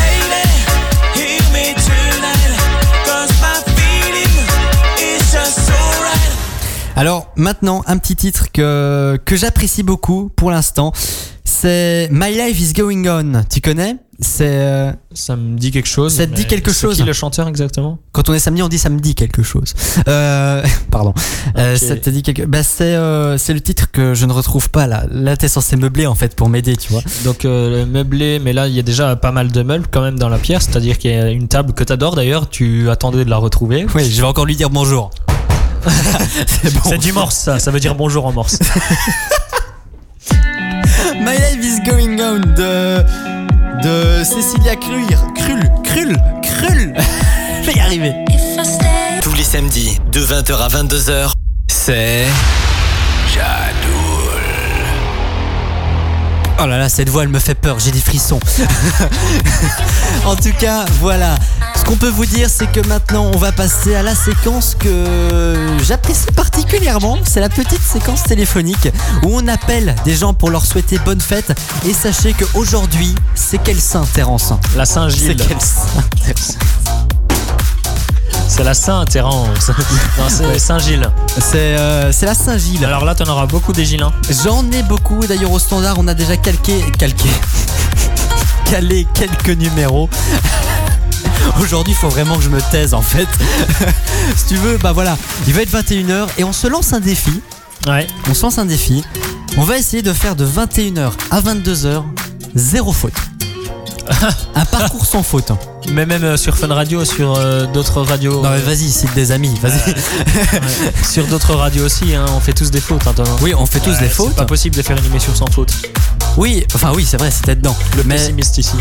Alors maintenant, un petit titre que, que j'apprécie beaucoup pour l'instant. C'est My Life is Going On. Tu connais? C'est euh, Ça me dit quelque chose. Ça te dit mais quelque c'est chose? Qui le chanteur exactement? quand on est samedi, on dit ça me dit quelque chose. Euh, pardon. Euh, Ok. ça te dit quelque. Bah c'est euh, c'est le titre que je ne retrouve pas là. Là t'es censé meubler en fait pour m'aider, tu vois. Donc euh, le meublé, mais là il y a déjà pas mal de meubles quand même dans la pièce, c'est-à-dire qu'il y a une table que t'adores d'ailleurs, tu attendais de la retrouver. Oui, je vais encore lui dire bonjour. C'est bon. C'est du morse ça, ça veut dire bonjour en morse. My Life is Going On de de Cécilia Krull. Krull, Krull, Krull. Je vais y arriver. Tous les samedis, de vingt heures à vingt-deux heures, c'est Jadoul. Oh là là, cette voix elle me fait peur, j'ai des frissons. En tout cas, voilà. Ce qu'on peut vous dire, c'est que maintenant on va passer à la séquence que j'apprécie particulièrement. C'est la petite séquence téléphonique où on appelle des gens pour leur souhaiter bonne fête. Et sachez qu'aujourd'hui, c'est quel saint, Terence? La C'est Saint-Gilles. quel saint, Terence? C'est la Saint-Terence. Non, c'est Saint-Gilles. C'est euh, c'est la Saint-Gilles. Alors là, t'en auras beaucoup des Gilins. J'en ai beaucoup. D'ailleurs, au standard, on a déjà calqué, calqué, calé quelques numéros. Aujourd'hui, il faut vraiment que je me taise en fait. Si tu veux, bah voilà, il va être vingt et une heures et on se lance un défi. Ouais. On se lance un défi. On va essayer de faire de vingt et une heures à vingt-deux heures zéro faute. Un parcours sans faute. Mais même euh, sur Fun Radio, sur euh, d'autres radios. Non mais vas-y, cite des amis, vas-y. Ouais. Sur d'autres radios aussi, hein, on fait tous des fautes. Hein, toi, non Oui, on fait tous Ouais, des c'est fautes. pas possible de faire une émission sans faute. Oui, enfin oui, c'est vrai, c'était dedans. Le mais pessimiste ici.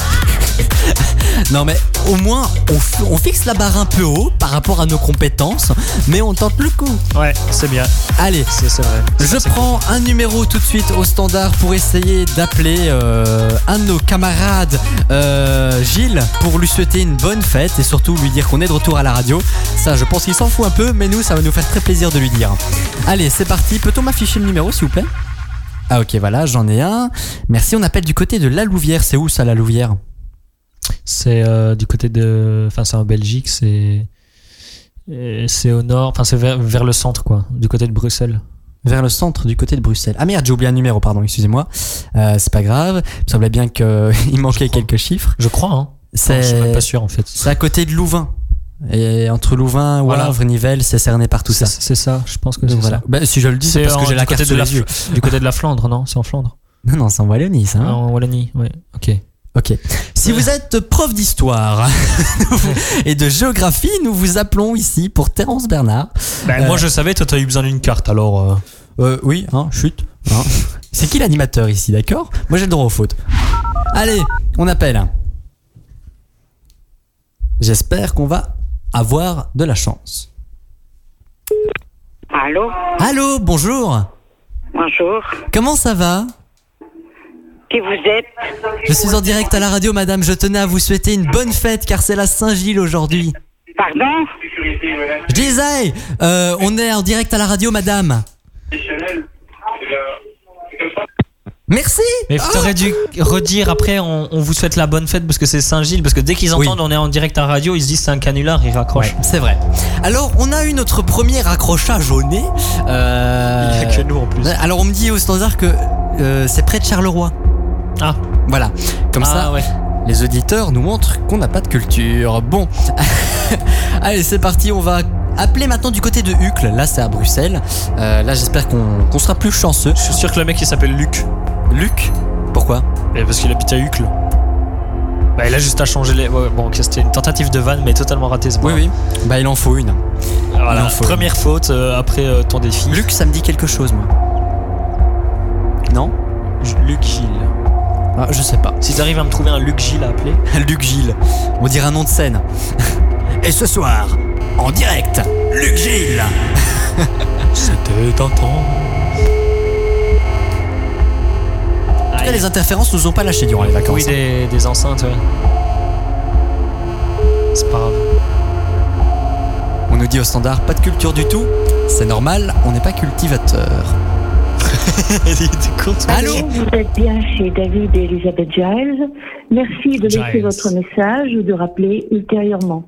non mais au moins on, f- on fixe la barre un peu haut par rapport à nos compétences, mais on tente le coup. Ouais, c'est bien. Allez, C'est c'est vrai. je C'est- prends un numéro tout de suite au standard pour essayer d'appeler euh, un de nos camarades, euh, Gilles, pour lui souhaiter une bonne fête et surtout lui dire qu'on est de retour à la radio. Ça, je pense qu'il s'en fout un peu, mais nous, ça va nous faire très plaisir de lui dire. Allez, c'est parti. Peut-on m'afficher le numéro, s'il vous plaît? Ah ok, voilà, j'en ai un. Merci, on appelle du côté de La Louvière. C'est où ça, La Louvière? C'est euh, du côté de. Enfin, c'est en Belgique, c'est. et C'est au nord, enfin, c'est vers, vers le centre, quoi, du côté de Bruxelles. Vers le centre, du côté de Bruxelles. Ah merde, j'ai oublié un numéro, pardon, excusez-moi. Euh, c'est pas grave. Il me semblait bien qu'il manquait quelques chiffres. Je crois, hein. C'est... Enfin, je suis même pas sûr, en fait. C'est à côté de Louvain. Et entre Louvain, Voilà. Wavre, Nivelles, c'est cerné par tout ça. C'est c'est ça, je pense que Donc c'est voilà. ça. Bah, si je le dis, c'est parce que en- j'ai la du côté carte sous de la les yeux. Fl- Du côté de la Flandre, non? C'est en Flandre. Non, non, c'est en Wallonie, ça. hein. Ah, en Wallonie, ouais, ok. Ok. Si vous êtes prof d'histoire et de géographie, nous vous appelons ici pour Terence Bernard. Ben, euh, moi je savais, toi t'as eu besoin d'une carte alors. Euh... Euh, oui, hein, chut. Hein. C'est qui l'animateur ici, d'accord? Moi j'ai le droit aux fautes. Allez, on appelle. J'espère qu'on va avoir de la chance. Allô? Allô, bonjour. Bonjour. Comment ça va? Qui vous êtes? Je suis en direct à la radio, madame. Je tenais à vous souhaiter une bonne fête car c'est la Saint-Gilles aujourd'hui. Pardon? Je disais, euh, on est en direct à la radio, madame. Merci. Mais oh t'aurais dû redire après on, on vous souhaite la bonne fête parce que c'est Saint-Gilles, parce que dès qu'ils entendent oui. on est en direct à la radio, ils se disent c'est un canular, ils raccrochent. Ouais, c'est vrai. Alors on a eu notre premier accrochage au nez. Euh... Il n'y a que nous en plus. Alors on me dit au standard que euh, c'est près de Charleroi. Ah. Voilà. Comme ah, ça. Ouais. Les auditeurs nous montrent qu'on n'a pas de culture. Bon. Allez, c'est parti, on va appeler maintenant du côté de Uccle. Là, c'est à Bruxelles. Euh, là, j'espère qu'on, qu'on sera plus chanceux. Je suis sûr que le mec, il s'appelle Luc. Luc? Pourquoi? Et parce qu'il habite à Uccle. Bah, il a juste à changer les... Ouais, bon, c'était une tentative de vanne, mais totalement ratée. Oui, oui. Bah, il en faut une. Voilà, faut première une. faute euh, après euh, ton défi. Luc, ça me dit quelque chose, moi. Non? Luc Gilles. Ah, je sais pas. Si t'arrives à me trouver un Luc Gilles à appeler. Luc Gilles. On dirait un nom de scène. Et ce soir, en direct, Luc Gilles. C'était un temps. En tout cas, les interférences nous ont pas lâché durant les vacances. Oui, des, des enceintes, ouais. C'est pas grave. On nous dit au standard, pas de culture du tout. C'est normal, on n'est pas cultivateur. Allô, vous êtes bien chez David et Elisabeth Giles. Merci de laisser Giles. votre message ou de rappeler ultérieurement.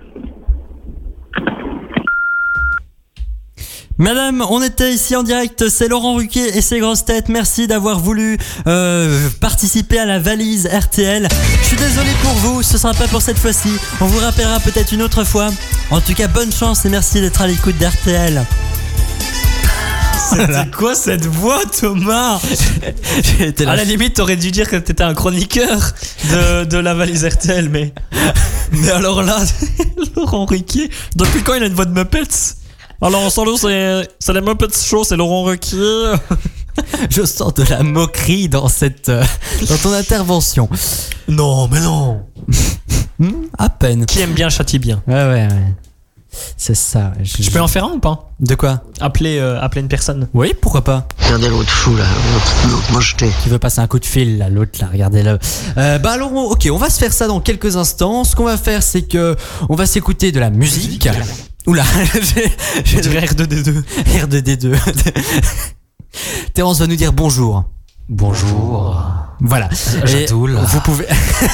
Madame, on était ici en direct, c'est Laurent Ruquier et ses grosses têtes. Merci d'avoir voulu euh, participer à la valise R T L. Je suis désolé pour vous, ce sera pas pour cette fois-ci. On vous rappellera peut-être une autre fois. En tout cas, bonne chance et merci d'être à l'écoute d'R T L. C'était quoi cette voix, Thomas? À la limite, t'aurais dû dire que t'étais un chroniqueur de, de la valise R T L, mais... Mais alors là, Laurent Ruquier, depuis quand il a une voix de Muppets? Alors, sans nous, c'est, c'est les Muppets Show, c'est Laurent Ruquier. Je sens de la moquerie dans cette, euh, dans ton intervention. Non, mais non. hmm, à peine. Qui aime bien châtie bien. Ouais, ouais, ouais. C'est ça. Je, je peux en faire un ou pas? De quoi? Appeler, euh, appeler une personne. Oui, pourquoi pas? Regardez l'autre fou là, l'autre mocheté. Qui veut passer un coup de fil là, l'autre là, regardez-le. Euh, bah alors, ok, on va se faire ça dans quelques instants. Ce qu'on va faire, c'est que on va s'écouter de la musique. Oula, je dirais R deux D deux. R deux D deux. Terence va nous dire bonjour. Bonjour. Voilà. J'adoule. Vous pouvez.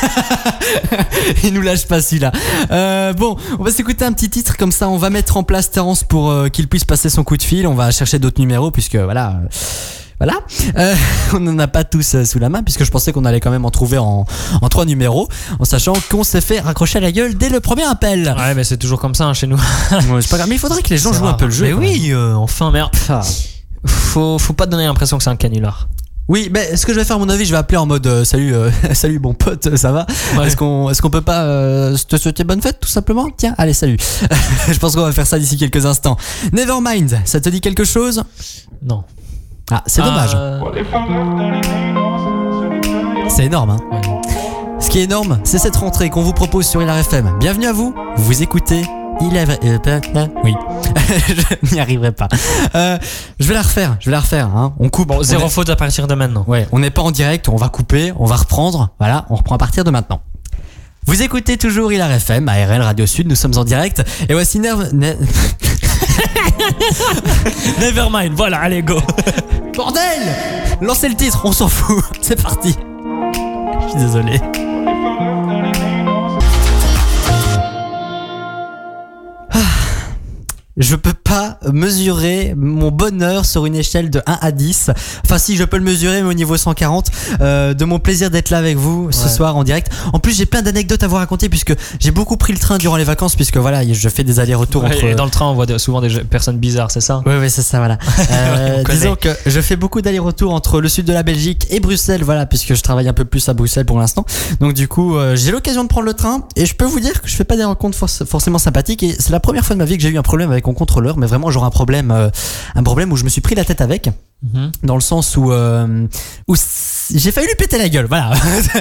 Il nous lâche pas celui-là. Euh, bon, on va s'écouter un petit titre comme ça. On va mettre en place Terence pour euh, qu'il puisse passer son coup de fil. On va chercher d'autres numéros puisque voilà. Euh, Voilà, euh, on n'en a pas tous euh, sous la main puisque je pensais qu'on allait quand même en trouver en, en trois numéros, en sachant qu'on s'est fait raccrocher à la gueule dès le premier appel. Ouais, mais c'est toujours comme ça hein, chez nous. Ouais, c'est pas grave, mais il faudrait que les gens c'est jouent rare. un peu le jeu. Mais oui, euh, enfin, merde. Faut, faut pas te donner l'impression que c'est un canular. Oui, mais ce que je vais faire, à mon avis, je vais appeler en mode euh, salut, euh, salut bon pote, ça va? Ouais. Est-ce qu'on, est-ce qu'on peut pas euh, te souhaiter bonne fête tout simplement? Tiens, allez, salut. Je pense qu'on va faire ça d'ici quelques instants. Nevermind, ça te dit quelque chose? Non. Ah, c'est dommage. Euh... C'est énorme, hein. Ouais. Ce qui est énorme, c'est cette rentrée qu'on vous propose sur Hilar F M. Bienvenue à vous. Vous écoutez Hilar F M. Oui, je n'y arriverai pas. Euh, je vais la refaire. Je vais la refaire. Hein. On coupe. Bon, zéro est... faute à partir de maintenant. Ouais, on n'est pas en direct. On va couper. On va reprendre. Voilà, on reprend à partir de maintenant. Vous écoutez toujours Hilar F M, A R L Radio Sud. Nous sommes en direct. Et voici Nerve. Ne... Nevermind, voilà, allez go. Bordel! Lancez le titre, on s'en fout. C'est parti. Je suis désolé. Ah. je peux pas mesurer mon bonheur sur une échelle de un à dix. Enfin si, je peux le mesurer, mais au niveau cent quarante, euh, de mon plaisir d'être là avec vous ce Ouais. soir en direct. En plus, j'ai plein d'anecdotes à vous raconter puisque j'ai beaucoup pris le train durant les vacances, puisque voilà, je fais des allers-retours Ouais, entre... et dans le train, on voit de- souvent des personnes bizarres, c'est ça? Oui, oui, c'est ça, voilà. Euh, On connaît. disons que je fais beaucoup d'allers-retours entre le sud de la Belgique et Bruxelles, voilà, puisque je travaille un peu plus à Bruxelles pour l'instant. Donc du coup, euh, j'ai l'occasion de prendre le train et je peux vous dire que je fais pas des rencontres forc- forcément sympathiques, et c'est la première fois de ma vie que j'ai eu un problème avec mon contrôleur, mais vraiment genre un problème, euh, un problème où je me suis pris la tête avec. Mhm. Dans le sens où, euh, où c- j'ai failli lui péter la gueule, voilà.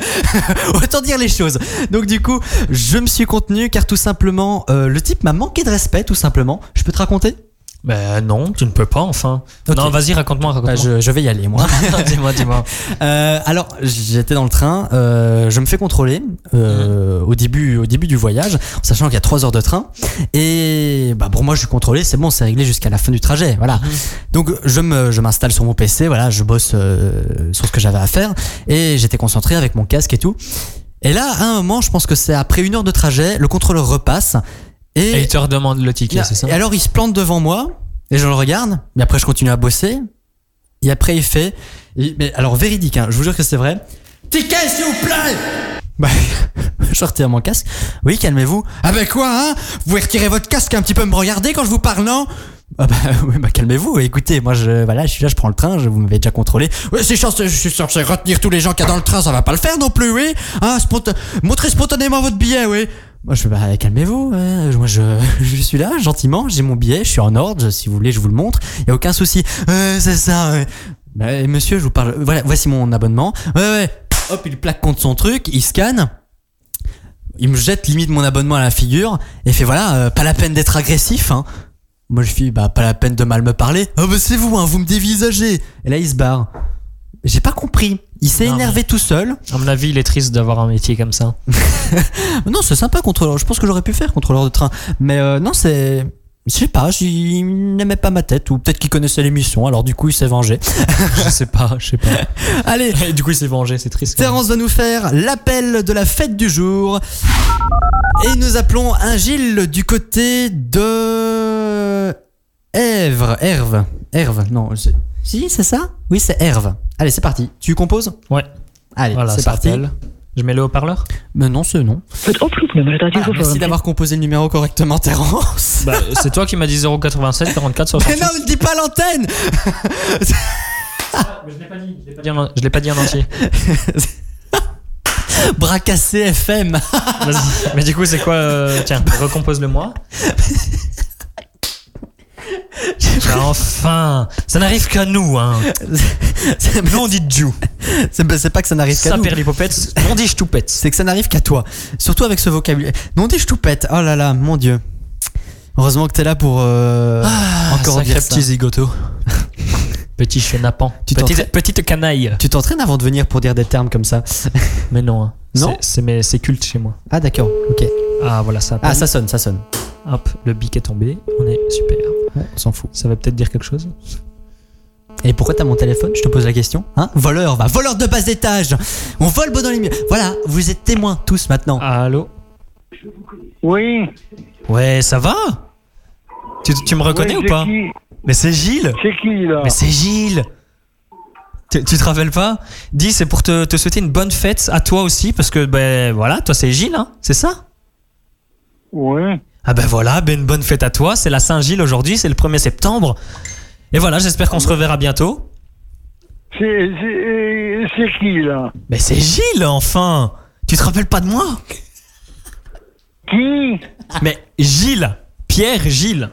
Autant dire les choses. Donc du coup, je me suis contenu car tout simplement, euh, le type m'a manqué de respect, tout simplement. Je peux te raconter? Ben non, tu ne peux pas, enfin. Ok. Non, vas-y, raconte-moi, raconte-moi. Bah, je, je vais y aller, moi. dis-moi, dis-moi. Euh, alors, j'étais dans le train, euh, je me fais contrôler euh, au début, au début du voyage, en sachant qu'il y a trois heures de train. Et bah pour moi, je suis contrôlé, c'est bon, c'est réglé jusqu'à la fin du trajet, voilà. Donc je me, je m'installe sur mon P C, voilà, je bosse euh, sur ce que j'avais à faire, et j'étais concentré avec mon casque et tout. Et là, à un moment, je pense que c'est après une heure de trajet, le contrôleur repasse. Et, Et il te redemande le ticket, c'est ça? et alors il se plante devant moi et je le regarde, mais après je continue à bosser. Et après il fait, il- mais alors véridique, hein, je vous jure que c'est vrai. Ticket s'il vous plaît. Bah, je retire mon casque. Oui, calmez-vous. Ah ben quoi, hein? Vous pouvez retirer votre casque un petit peu, me regarder quand je vous parle, non? Ah bah, oui, bah calmez-vous. Écoutez, moi je, voilà, je suis là, je prends le train, je vous m'avez déjà contrôlé. Oui, c'est chance, je suis censé retenir tous les gens qu'il y a dans le train, ça va pas le faire non plus, oui. Hein, sponta- montrez spontanément votre billet, oui. Moi je fais bah calmez-vous, hein. Moi je, je suis là gentiment, j'ai mon billet, je suis en ordre, si vous voulez je vous le montre, y a aucun souci. Ouais, c'est ça. Ouais. Bah, monsieur, je vous parle. Voilà, voici mon abonnement. Ouais ouais. Hop, il plaque contre son truc, il scanne. Il me jette limite mon abonnement à la figure et fait voilà, euh, pas la peine d'être agressif, hein. Moi je fais bah pas la peine de mal me parler. Ah bah c'est vous, hein, vous me dévisagez. Et là il se barre. J'ai pas compris. Il s'est Non, énervé mais- tout seul. À mon avis, il est triste d'avoir un métier comme ça. Non, c'est sympa contrôleur. Je pense que j'aurais pu faire contrôleur de train. Mais euh, non, c'est... Je sais pas, il n'aimait pas ma tête. Ou peut-être qu'il connaissait l'émission, alors du coup il s'est vengé. Je sais pas, je sais pas. Allez, Et du coup, il s'est vengé, c'est triste. quand même. Terence va nous faire l'appel de la fête du jour. Et nous appelons un Gilles du côté de... Èvre. Herve. Herve, non. c'est- Si, c'est ça? Oui, c'est Herve. Allez, c'est parti. Tu composes? Ouais. Allez, Voilà, c'est ça parti. rappelle. Je mets le haut-parleur? Mais non, c'est non. Het oproepnummer dat u Ah, merci gevormd d'avoir composé le numéro correctement, Terence. Bah, c'est toi qui m'as dit zéro quatre-vingt-sept quarante-quatre Mais soixante-huit. non, ne dis pas l'antenne. Mais je l'ai pas dit, je l'ai pas dit en- je l'ai pas dit en entier. Bras cassé F M. Vas-y. Mais du coup, c'est quoi euh, Tiens, recompose-le moi. Ah, enfin, ça n'arrive qu'à nous, hein. Nous on dit Jou. C'est bah, c'est pas que ça n'arrive qu'à Ça nous. perd l'hypopète, on dit ch'toupette. C'est que ça n'arrive qu'à toi. Surtout avec ce vocabulaire. Non, dis je tout pète. Oh là là, mon dieu. Heureusement que t'es là pour euh, encore Sacré dire ça. petit zigoto. Petit chenapan. Tu Petite, t'entraînes- petite canaille. Tu t'entraînes avant de venir pour dire des termes comme ça. Mais non, hein. Non C'est- c'est mes- c'est culte chez moi. Ah d'accord, ok. Ah voilà, ça. Ah ça sonne, ça sonne. Hop, le bic est tombé. On est super. Ouais, on s'en fout. Ça va peut-être dire quelque chose. Et pourquoi t'as mon téléphone? Je te pose la question. Hein? Voleur, va. Voleur de bas étage. On vole beau dans les murs. Voilà, vous êtes témoins tous maintenant. Allô? Oui. Ouais, ça va? Tu, tu me reconnais Oui, ou c'est pas? qui Mais c'est Gilles. C'est qui là? Mais c'est Gilles. Tu, tu te rappelles pas? Dis, c'est pour te, te souhaiter une bonne fête à toi aussi, parce que ben voilà, toi c'est Gilles, hein? C'est ça? Ouais. Ah ben voilà, ben une bonne fête à toi. C'est la Saint-Gilles aujourd'hui, c'est le premier septembre. Et voilà, j'espère qu'on se reverra bientôt. C'est c'est- c'est qui là? Mais c'est Gilles, enfin. Tu te rappelles pas de moi? Qui? Mais Gilles, Pierre Gilles.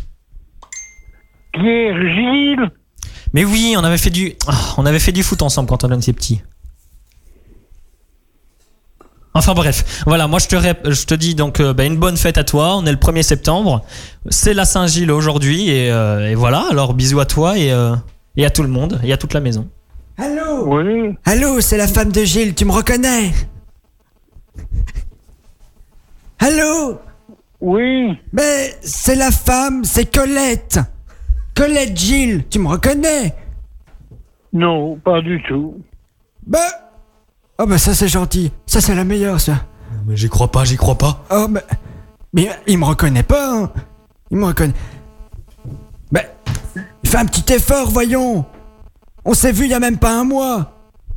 Pierre Gilles? Mais oui, on avait fait du, ah, on avait fait du foot ensemble quand on était petits. Enfin bref, voilà, moi je te, rép- je te dis donc euh, bah, une bonne fête à toi, on est le premier septembre, c'est la Saint-Gilles aujourd'hui et, euh, et voilà, alors bisous à toi et, euh, et à tout le monde et à toute la maison. Allô? Oui. Allô, c'est la femme de Gilles, tu me reconnais? Allô? Oui. Mais c'est la femme, c'est Colette. Colette Gilles, tu me reconnais? Non, pas du tout. Bah... Oh bah ça c'est gentil, ça c'est la meilleure ça. Mais j'y crois pas, j'y crois pas. Oh mais... Mais il me reconnaît pas, hein. Il me reconnaît... Fais un petit effort, voyons. On s'est vu il y a même pas un mois.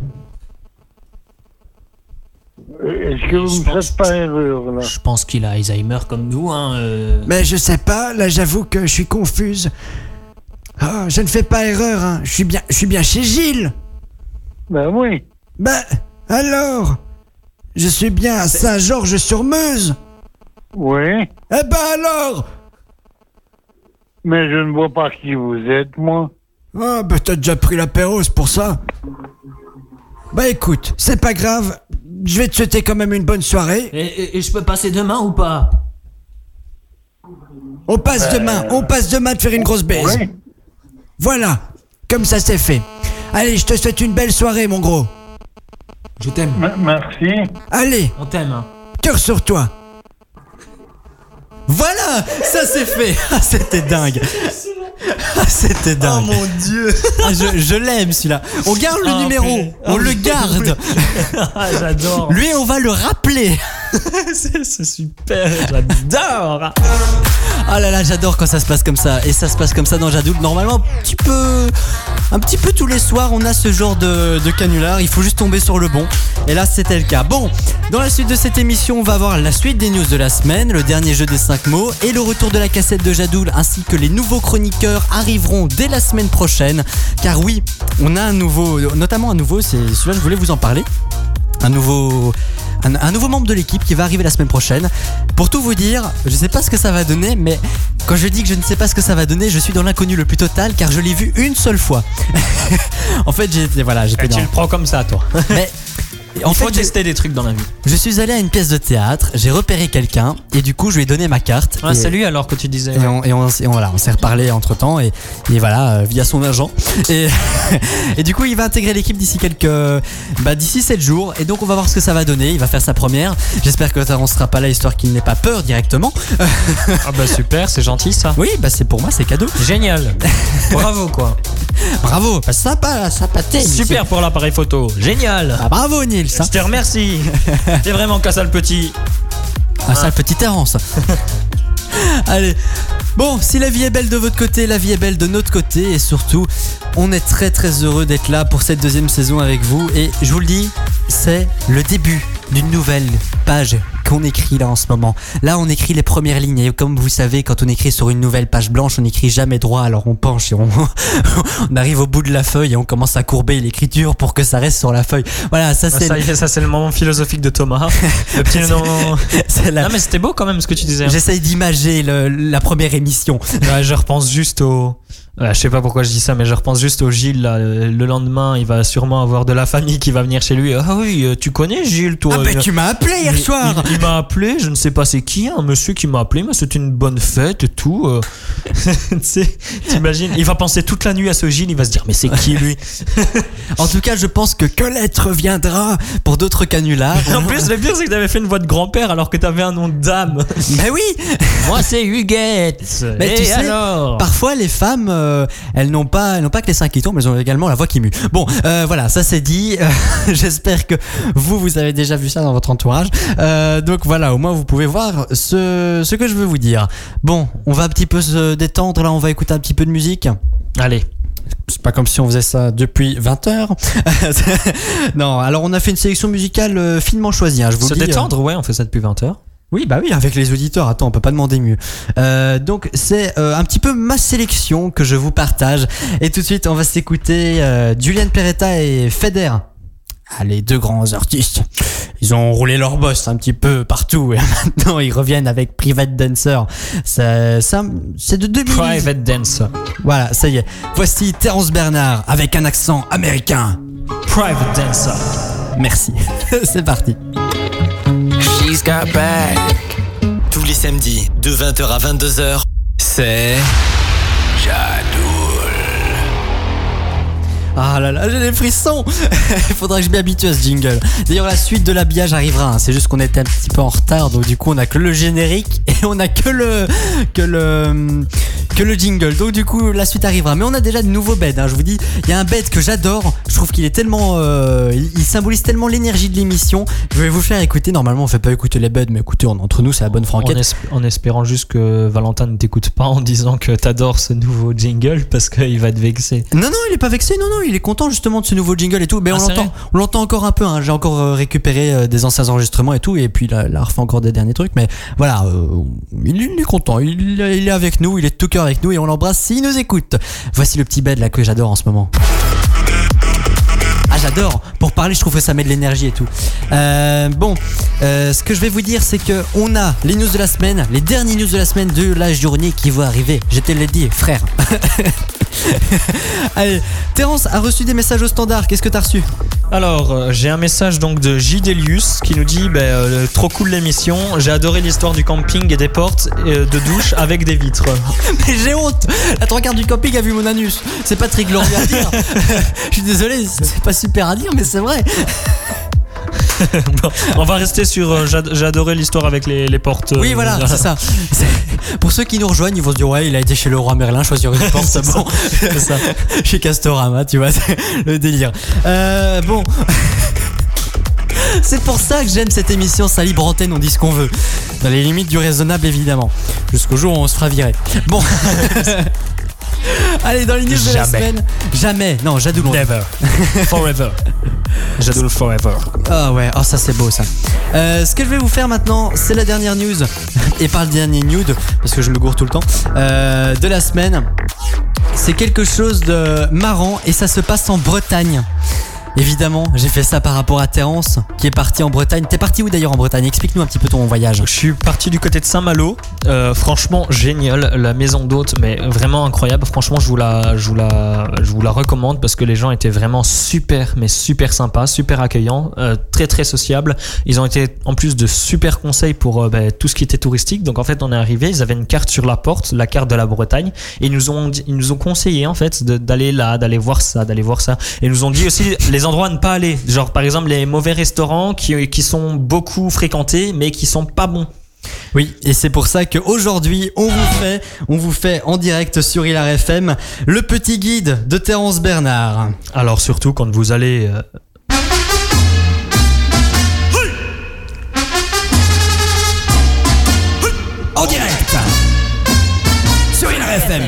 Est-ce que vous ne faites pas erreur, là? Je pense qu'il a Alzheimer comme nous, hein. Euh... Mais je sais pas, là j'avoue que je suis confuse. Oh, je ne fais pas erreur, hein. Je suis bien, je suis bien chez Gilles. Ben oui. Ben, alors? Je suis bien à Saint-Georges-sur-Meuse. Oui. Eh ben alors? Mais je ne vois pas qui vous êtes, moi. Ah, ben t'as déjà pris l'apéro, c'est pour ça. Bah écoute, c'est pas grave. Je vais te souhaiter quand même une bonne soirée. Et, et, et je peux passer demain ou pas? On passe euh... demain, on passe demain de faire une grosse baise. Oui. Voilà, comme ça c'est fait. Allez, je te souhaite une belle soirée, mon gros. Je t'aime. M- merci. Allez. On t'aime. Hein. Cœur sur toi. Voilà, ça c'est fait. Ah, c'était dingue. Ah, c'était dingue. Oh mon dieu. Ah, je, je l'aime celui-là. On garde le oh, numéro, mais... on oh, le garde. Ah, j'adore. Lui, on va le rappeler. c'est, c'est super, j'adore. Ah là là, j'adore quand ça se passe comme ça. Et ça se passe comme ça dans Jadoul. Normalement, un petit peu, un petit peu tous les soirs, on a ce genre de, de canular. Il faut juste tomber sur le bon. Et là, c'était le cas. Bon, dans la suite de cette émission, on va voir la suite des news de la semaine, le dernier jeu des cinq mots et le retour de la cassette de Jadoul, ainsi que les nouveaux chroniqueurs arriveront dès la semaine prochaine. Car oui, on a un nouveau, notamment un nouveau, c'est celui-là, je voulais vous en parler. Un nouveau, un, un nouveau membre de l'équipe qui va arriver la semaine prochaine. Pour tout vous dire, je sais pas ce que ça va donner, mais quand je dis que je ne sais pas ce que ça va donner, je suis dans l'inconnu le plus total, car je l'ai vu une seule fois. En fait, j'étais, voilà, j'étais Et dans... Tu le prends comme ça, toi. Mais en Il faut fait, tester des trucs dans la vie. Je suis allé à une pièce de théâtre, j'ai repéré quelqu'un et du coup je lui ai donné ma carte. Ah, et, salut alors que tu disais. Et on, et on, et on, voilà, on s'est reparlé entre temps et, et voilà, euh, via son agent. Et, et du coup il va intégrer l'équipe d'ici quelques, bah, d'ici sept jours. Et donc on va voir ce que ça va donner. Il va faire sa première. J'espère que on sera pas là histoire qu'il n'ait pas peur directement. Ah bah super, c'est gentil ça. Oui, bah c'est pour moi, c'est cadeau. Génial. Bravo quoi. Bravo, bah, sympa, sympathique. Super pour l'appareil photo. Génial. Bah, bravo Nils. Je te remercie. T'es vraiment qu'un sale petit. Un sale petit errance. Allez. Bon, si la vie est belle de votre côté, la vie est belle de notre côté. Et surtout, on est très très heureux d'être là pour cette deuxième saison avec vous. Et je vous le dis, c'est le début d'une nouvelle page qu'on écrit là en ce moment. Là, on écrit les premières lignes. Et comme vous savez, quand on écrit sur une nouvelle page blanche, on n'écrit jamais droit. Alors on penche et on, on arrive au bout de la feuille et on commence à courber l'écriture pour que ça reste sur la feuille. Voilà, ça c'est... Ça, y est, ça c'est le moment philosophique de Thomas. Le petit nom... c'est la... Non mais c'était beau quand même ce que tu disais. J'essaye d'imager le, la première émission. Ouais, je repense juste au... Euh, je sais pas pourquoi je dis ça, mais je repense juste au Gilles là. Le lendemain, il va sûrement avoir de la famille qui va venir chez lui. Ah oui, tu connais Gilles, toi? Ah ben tu m'as appelé hier il, soir. Il, il m'a appelé, je ne sais pas c'est qui, un monsieur qui m'a appelé, mais c'était une bonne fête et tout. Euh... tu sais, t'imagines? Il va penser toute la nuit à ce Gilles, il va se dire mais c'est qui lui? En tout cas, je pense que Colette reviendra pour d'autres canulars. En plus, le pire c'est que t'avais fait une voix de grand-père alors que t'avais un nom de dame. Mais oui. Moi c'est Huguette. Mais et tu sais, alors parfois les femmes euh, elles n'ont pas elles n'ont pas que les seins qui tombent, elles ont également la voix qui mue. Bon, euh, voilà, ça c'est dit. Euh, j'espère que vous vous avez déjà vu ça dans votre entourage. Euh, donc voilà, au moins vous pouvez voir ce ce que je veux vous dire. Bon, on va un petit peu se détendre là, on va écouter un petit peu de musique. Allez. C'est pas comme si on faisait ça depuis vingt heures. Non, alors on a fait une sélection musicale euh, finement choisie, hein, je vous Se le dis. détendre, euh... ouais, on fait ça depuis vingt heures. Oui, bah oui, avec les auditeurs, attends, on peut pas demander mieux. Euh, donc c'est euh, un petit peu ma sélection que je vous partage. Et tout de suite, on va s'écouter euh, Julian Peretta et Feder. Ah, les deux grands artistes, ils ont roulé leur boss un petit peu partout et maintenant ils reviennent avec Private Dancer. Ça, ça, c'est de deux mille. Private Dancer. Voilà, ça y est. Voici Terence Bernard avec un accent américain. Private Dancer. Merci. C'est parti. She's got back. Tous les samedis de vingt heures à vingt-deux heures, c'est Jadoul. Ah là là, j'ai des frissons. Il faudra que je m'habitue à ce jingle. D'ailleurs, la suite de l'habillage arrivera, hein. C'est juste qu'on était un petit peu en retard, donc du coup on a que le générique et on a que le que le que le jingle. Donc du coup, la suite arrivera. Mais on a déjà de nouveaux beds. Hein. Je vous dis, il y a un bed que j'adore. Je trouve qu'il est tellement, euh, il, il symbolise tellement l'énergie de l'émission. Je vais vous faire écouter. Normalement, on fait pas écouter les beds, mais écoutez, on, entre nous, c'est la bonne franquette. En, esp- en espérant juste que Valentin ne t'écoute pas en disant que t'adores ce nouveau jingle parce qu'il va te vexer. Non, non, il est pas vexé. Non, non, il est content justement de ce nouveau jingle et tout. Mais ah, on l'entend, on l'entend encore un peu. Hein. J'ai encore euh, récupéré euh, des anciens enregistrements et tout, et puis là, là refait encore des derniers trucs. Mais voilà, euh, il, il est content. Il, il est avec nous. Il est de tout cœur avec nous et on l'embrasse s'il nous écoute. Voici le petit bed là que j'adore en ce moment. Ah, j'adore. Pour parler, je trouve que ça met de l'énergie et tout. Euh, bon, euh, ce que je vais vous dire, c'est que on a les news de la semaine, les dernières news de la semaine de la journée qui vont arriver. Je te l'ai dit, frère. Allez, Terence a reçu des messages au standard. Qu'est-ce que t'as reçu? Alors, euh, j'ai un message donc de J. Delius qui nous dit bah, euh, trop cool l'émission. J'ai adoré l'histoire du camping et des portes euh, de douche avec des vitres. Mais j'ai honte. La trois quarts du camping a vu mon anus. C'est pas très glorieux à dire. Je suis désolé, c'est pas super à dire, mais c'est vrai. Bon, on va rester sur euh, j'ai adoré l'histoire avec les, les portes. Euh, oui, voilà, c'est ça. C'est, pour ceux qui nous rejoignent, ils vont se dire ouais, il a été chez le roi Merlin choisir une porte. c'est bon, ça, c'est ça. Chez Castorama, tu vois, c'est le délire. Euh, bon. C'est pour ça que j'aime cette émission, sa libre antenne, on dit ce qu'on veut. Dans les limites du raisonnable, évidemment. Jusqu'au jour où on se fera virer. Bon. Allez, dans les news de la semaine. Jamais. Non, Jadoul. Never. Forever. Jadoul forever. Ah ouais, oh ça c'est beau ça. Euh, ce que je vais vous faire maintenant, c'est la dernière news. Et pas le dernier nude, parce que je me gourre tout le temps. Euh, de la semaine. C'est quelque chose de marrant et ça se passe en Bretagne. Évidemment, j'ai fait ça par rapport à Terence qui est parti en Bretagne. T'es parti où d'ailleurs en Bretagne? Explique-nous un petit peu ton voyage. Je suis parti du côté de Saint-Malo. Euh, franchement, génial. La maison d'hôte, mais vraiment incroyable. Franchement, je vous la, je vous la, je vous la recommande parce que les gens étaient vraiment super, mais super sympas, super accueillants, euh, très très sociables. Ils ont été en plus de super conseils pour euh, bah, tout ce qui était touristique. Donc en fait, on est arrivé, ils avaient une carte sur la porte, la carte de la Bretagne, et ils nous ont, ils nous ont conseillé en fait de, d'aller là, d'aller voir ça, d'aller voir ça. Et ils nous ont dit aussi les endroits à ne pas aller, genre par exemple les mauvais restaurants qui, qui sont beaucoup fréquentés mais qui sont pas bons. Oui, et c'est pour ça qu'aujourd'hui on vous fait, on vous fait en direct sur Hilar F M le petit guide de Terence Bernard. Alors surtout quand vous allez euh... en direct sur Hilar F M.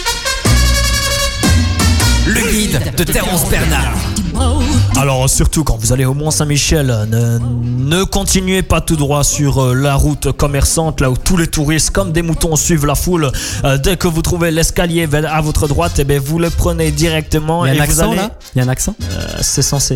Le guide de Terence Bernard. Alors surtout quand vous allez au Mont-Saint-Michel, ne, ne continuez pas tout droit sur la route commerçante là où tous les touristes comme des moutons suivent la foule. Euh, dès que vous trouvez l'escalier à votre droite, eh bien, vous le prenez directement. Il y a un et accent vous allez... là Il y a un accent euh, C'est censé.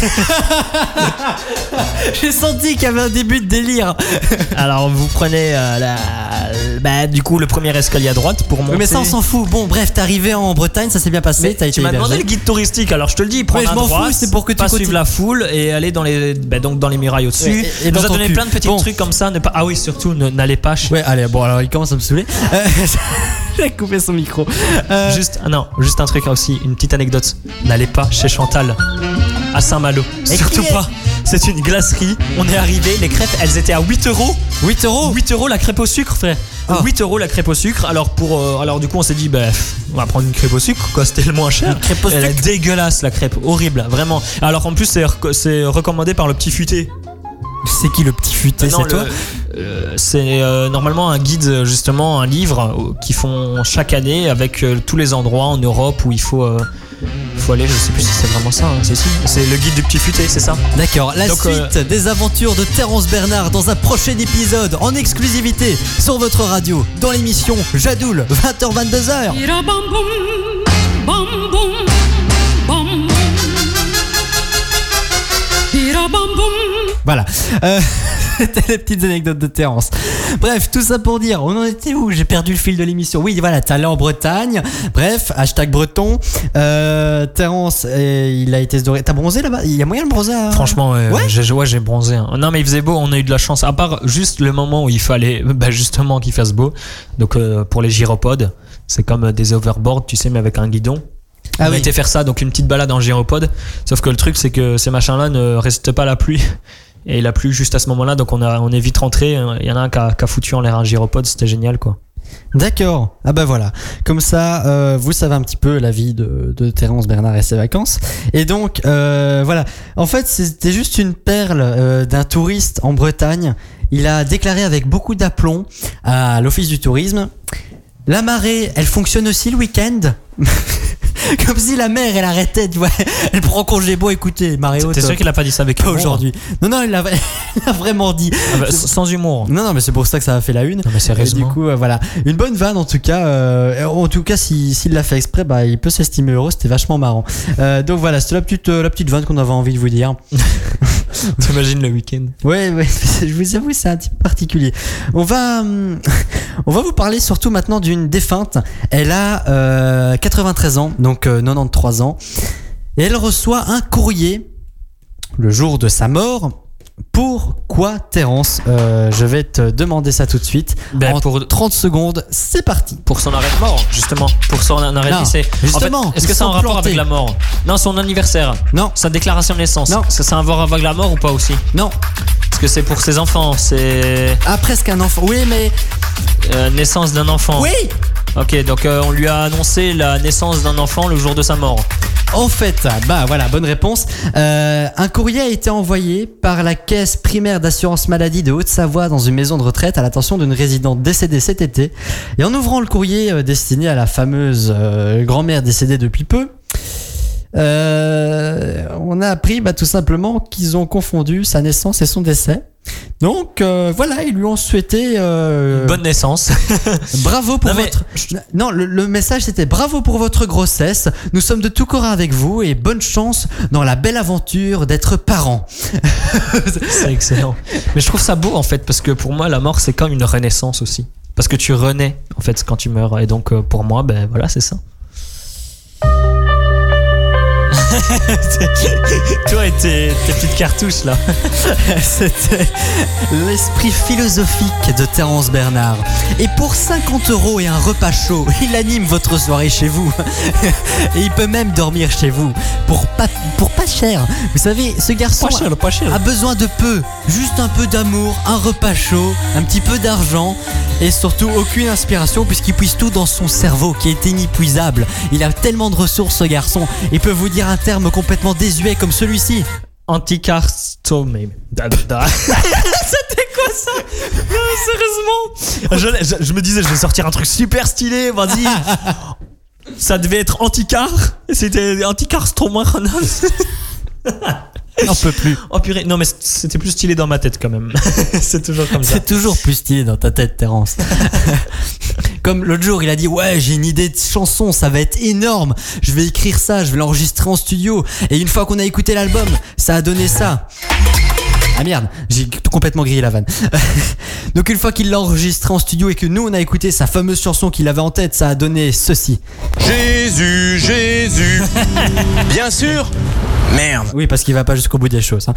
J'ai senti qu'il y avait un début de délire. Alors vous prenez euh, la... bah, du coup le premier escalier à droite pour monter. Mais ça on s'en fout. Bon bref, t'es arrivé en Bretagne, ça s'est bien passé. Mais t'as été tu m'as hébergé. demandé le guide touristique, alors je te le dis, prends ouais, à droite, fous, c'est pour que tu pas continues. suivre la foule et aller dans les, bah, donc dans les murailles au-dessus. Ouais, et, et nous a donné cul. plein de petits bon. trucs comme ça. Ne pas... Ah oui, surtout ne, n'allez pas. Chez... Ouais, allez, bon alors il commence à me saouler. Euh, J'ai coupé son micro. Euh... Juste, ah non, juste un truc aussi, une petite anecdote. N'allez pas chez Chantal à Saint-Malo. Surtout pas. C'est une glacerie. On est arrivé, les crêpes, elles étaient à huit euros. huit euros huit euros la crêpe au sucre, frère. Oh. huit euros la crêpe au sucre. Alors pour, euh, alors du coup on s'est dit, bah, on va prendre une crêpe au sucre, quoi. C'était le moins cher. Une crêpe au Elle sucre. est dégueulasse la crêpe, horrible, vraiment. Alors en plus c'est, rec- c'est recommandé par le petit futé. C'est qui le petit futé? Non, C'est le, toi euh, C'est euh, normalement un guide, justement, un livre euh, qu'ils font chaque année avec euh, tous les endroits en Europe où il faut, euh, il faut aller. Je sais plus si c'est vraiment ça. Hein, c'est, si. c'est le guide du petit futé, c'est ça? D'accord. La Donc, suite euh... des aventures de Terence Bernard dans un prochain épisode en exclusivité sur votre radio dans l'émission Jadoul, vingt heures vingt-deux heures. Voilà. Euh, c'était les petites anecdotes de Terence. Bref, tout ça pour dire, on en était où? J'ai perdu le fil de l'émission. Oui, voilà, t'es allé en Bretagne. Bref, hashtag breton. Euh, Terence, euh, il a été se dorer. T'as bronzé là-bas? Il y a moyen de bronzer à... Franchement, ouais, ouais, j'ai, ouais, j'ai bronzé. Hein. Non, mais il faisait beau, on a eu de la chance. À part juste le moment où il fallait, bah, justement, qu'il fasse beau. Donc, euh, pour les gyropodes, c'est comme des overboards, tu sais, mais avec un guidon. Ah on oui. a été faire ça, donc une petite balade en gyropode. Sauf que le truc, c'est que ces machins-là ne résistent pas à la pluie. Et il a plu juste à ce moment-là, donc on, a, on est vite rentré. Il y en a un qui a, qui a foutu en l'air un gyropode, c'était génial, quoi. D'accord. Ah bah voilà. Comme ça, euh, vous savez un petit peu la vie de, de Terence Bernard et ses vacances. Et donc, euh, voilà. En fait, c'était juste une perle euh, d'un touriste en Bretagne. Il a déclaré avec beaucoup d'aplomb à l'Office du tourisme: la marée, elle fonctionne aussi le week-end. Comme si la mer, elle arrêtait, tu vois. Elle prend congé. Bon, écoutez, marée haute. T'es sûr qu'il a pas dit ça avec pas humour aujourd'hui. Non, non, il a, il a vraiment dit. Ah bah, sans humour. Non, non, mais c'est pour ça que ça a fait la une. Non, mais sérieusement. Et du coup, euh, voilà. Une bonne vanne, en tout cas. Euh, en tout cas, si, s'il l'a fait exprès, bah, il peut s'estimer heureux. C'était vachement marrant. Euh, donc voilà, c'était la petite, euh, la petite vanne qu'on avait envie de vous dire. T'imagines le week-end. Ouais, ouais, je vous avoue, c'est un type particulier. On va, hum, on va vous parler surtout maintenant d'une défunte. Elle a euh, quatre-vingt-treize ans, donc euh, quatre-vingt-treize ans, et elle reçoit un courrier le jour de sa mort. Pourquoi, Terence? euh, Je vais te demander ça tout de suite. Ben, en pour trente secondes, c'est parti. Pour son arrêt de mort, justement. Pour son arrêt de Non, décès. justement, En fait, est-ce que ils c'est en sont rapport plantés. avec la mort? Non, son anniversaire. Non. Sa déclaration de naissance. Non. Est-ce que c'est un rapport avec la mort ou pas aussi? Non. Parce que c'est pour ses enfants. C'est Ah, presque un enfant. Oui, mais... euh, naissance d'un enfant. Oui. Ok, donc euh, on lui a annoncé la naissance d'un enfant le jour de sa mort. En fait, bah voilà, bonne réponse. Euh, un courrier a été envoyé par la caisse primaire d'assurance maladie de Haute-Savoie dans une maison de retraite à l'attention d'une résidente décédée cet été. Et en ouvrant le courrier euh, destiné à la fameuse euh, grand-mère décédée depuis peu, euh, on a appris bah, tout simplement qu'ils ont confondu sa naissance et son décès. Donc euh, voilà, ils lui ont souhaité euh, Bonne naissance. bravo pour Non, mais- votre... Non, le, le message c'était bravo pour votre grossesse. Nous sommes de tout cœur avec vous et bonne chance dans la belle aventure d'être parent. C'est excellent. Mais je trouve ça beau en fait, parce que pour moi la mort c'est comme une renaissance aussi. Parce que tu renais en fait quand tu meurs. Et donc euh, pour moi, ben voilà, c'est ça. Toi et tes, tes petites cartouches là. C'était l'esprit philosophique de Terence Bernard. Et pour cinquante euros et un repas chaud, il anime votre soirée chez vous. Et il peut même dormir chez vous. Pour pas, pour pas cher. Vous savez, ce garçon Pas cher, pas cher. a besoin de peu. Juste un peu d'amour, un repas chaud, un petit peu d'argent. Et surtout aucune inspiration puisqu'il puise tout dans son cerveau qui est inépuisable. Il a tellement de ressources ce garçon. Il peut vous dire un terme complètement désuet comme celui-ci. Anticarstomé. C'était quoi ça? Non, sérieusement. Je, je, je me disais, je vais sortir un truc super stylé. Vas-y. Ça devait être anticar. C'était anticarstomé. On peut plus. Oh purée, non mais c'était plus stylé dans ma tête quand même. C'est toujours comme ça. C'est toujours plus stylé dans ta tête, Terence. Comme l'autre jour, il a dit ouais, j'ai une idée de chanson, ça va être énorme. Je vais écrire ça, je vais l'enregistrer en studio. Et une fois qu'on a écouté l'album, ça a donné ça. Ah merde, j'ai complètement grillé la vanne. Donc une fois qu'il l'a enregistré en studio et que nous on a écouté sa fameuse chanson qu'il avait en tête, ça a donné ceci. Jésus, Jésus. Bien sûr. Merde. Oui, parce qu'il va pas jusqu'au bout des choses. Hein.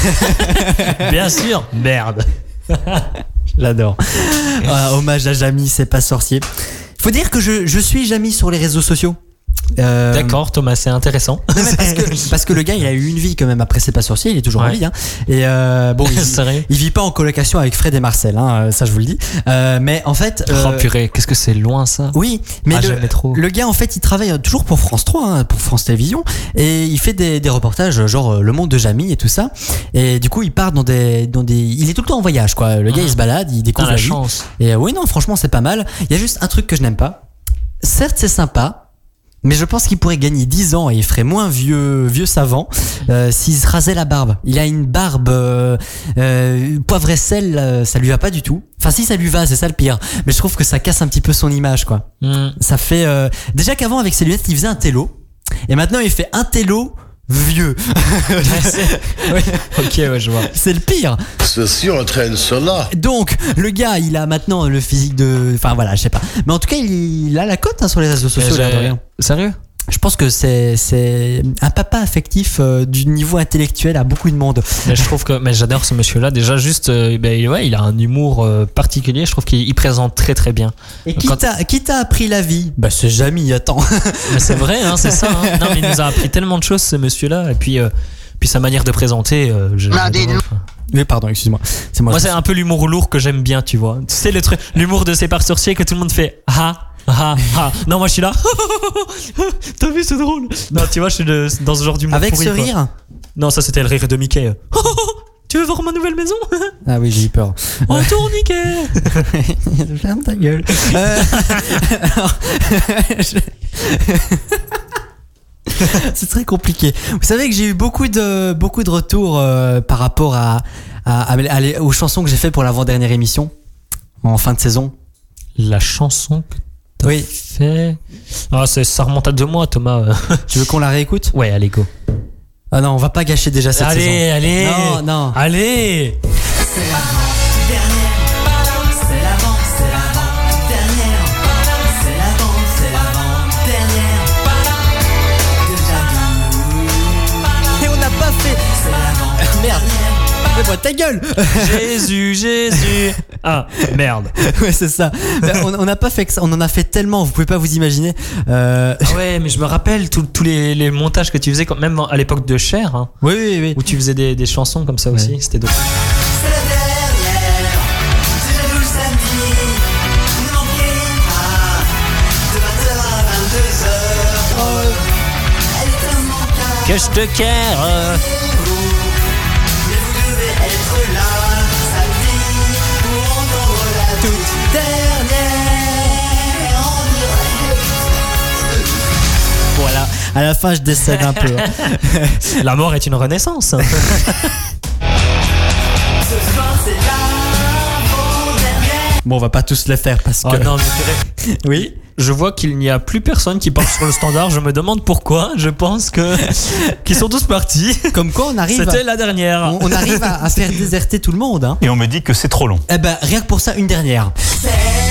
Bien sûr. Merde. J'adore. Ah, hommage à Jamy, c'est pas sorcier. Faut dire que je, je suis Jamy sur les réseaux sociaux. Euh... D'accord, Thomas, c'est intéressant. Non, mais parce, que, parce que le gars, il a eu une vie quand même après C'est pas sorcier, il est toujours ouais. en vie. Hein. Et euh, bon, il, Sérieux il vit pas en colocation avec Fred et Marcel, hein, ça je vous le dis. Euh, mais en fait. Euh, oh purée, qu'est-ce que c'est loin ça. Oui, mais ah, le, trop. le gars en fait, il travaille toujours pour France trois, hein, pour France Télévisions, et il fait des, des reportages genre Le Monde de Jamy et tout ça. Et du coup, il part dans des, dans des, il est tout le temps en voyage, quoi. Le gars, mmh. il se balade, il découvre ah, la, la vie. chance. Et euh, oui, non, franchement, c'est pas mal. Il y a juste un truc que je n'aime pas. Certes, c'est sympa. Mais je pense qu'il pourrait gagner dix ans et il ferait moins vieux, vieux savant euh, s'il se rasait la barbe. Il a une barbe euh, euh, poivre et sel, euh, ça lui va pas du tout. Enfin si, ça lui va, c'est ça le pire. Mais je trouve que ça casse un petit peu son image, quoi. Mm. Ça fait euh, déjà qu'avant avec ses lunettes, il faisait un télo, et maintenant il fait un télo vieux. Oui. Ok, ouais, je vois. C'est le pire. Ceci entraîne cela. Donc, le gars, il a maintenant le physique de... Enfin, voilà, je sais pas. Mais en tout cas, il, il a la cote hein, sur les réseaux sociaux. L'air de rien. Sérieux ? Je pense que c'est, c'est un papa affectif euh, du niveau intellectuel à beaucoup de monde. Mais je trouve que mais j'adore ce monsieur-là. Déjà, juste, euh, ben, ouais, il a un humour euh, particulier. Je trouve qu'il il présente très très bien. Et qui, Quand... t'a, qui t'a appris la vie ? Bah, c'est Jamy, attends. Mais c'est vrai, hein, c'est ça. Hein. Non, mais il nous a appris tellement de choses, ce monsieur-là. Et puis, euh, puis sa manière de présenter. Euh, je, Oui, pardon, excuse-moi. C'est moi. Moi, c'est un peu l'humour lourd que j'aime bien, tu vois. Tu sais, le truc, l'humour de Sépare Sorcier que tout le monde fait ah, ah, ah. Non, moi, je suis là. T'as vu, c'est drôle. Non, tu vois, je suis de, dans ce genre d'humour. Avec pourri, ce quoi. rire. Non, ça, c'était le rire de Mickey. Tu veux voir ma nouvelle maison? Ah oui, j'ai eu peur. On tourne, Mickey. Ferme ta gueule. Euh, alors, je... C'est très compliqué. Vous savez que j'ai eu beaucoup de, beaucoup de retours euh, par rapport à, à, à, à, aux chansons que j'ai fait pour l'avant-dernière émission en fin de saison. La chanson que t'as oui. fait. Ah, c'est, ça remonte à deux mois, Thomas. Tu veux qu'on la réécoute? Ouais, allez, go. Ah non, on va pas gâcher déjà cette allez, saison. Allez, allez. Non, non. Allez. C'est l'avant-dernière. C'est l'avant, c'est l'avant-dernière. C'est l'avant, c'est l'avant-dernière. Et on n'a pas fait. C'est l'avant. Merde. Fais-moi ta gueule. Jésus, Jésus. Ah, merde. Ouais, c'est ça. On on n'a pas fait que ça. On en a fait tellement. Vous pouvez pas vous imaginer. Euh... Ah ouais, mais je me rappelle tous les, les montages que tu faisais, quand même à l'époque de Cher. Hein, oui, oui, oui. Où tu faisais des, des chansons comme ça aussi. Ouais. C'était drôle. C'est la dernière. C'est Jadou le samedi. Ne manquez pas. De vingt heures à vingt-deux heures. Oh. Elle est immanquable. Que je te care. Toute dernière. Voilà, à la fin je décède un peu. La mort est une renaissance. Ce soir c'est l'avant-dernière. Bon, on va pas tous le faire parce que. Oh non, mais oui. Je vois qu'il n'y a plus personne qui part sur le standard. Je me demande pourquoi. Je pense que qu'ils sont tous partis. Comme quoi, on arrive. C'était à... la dernière. On, on arrive à, à faire déserter tout le monde. Hein. Et on me dit que c'est trop long. Eh ben, rien que pour ça, une dernière. C'est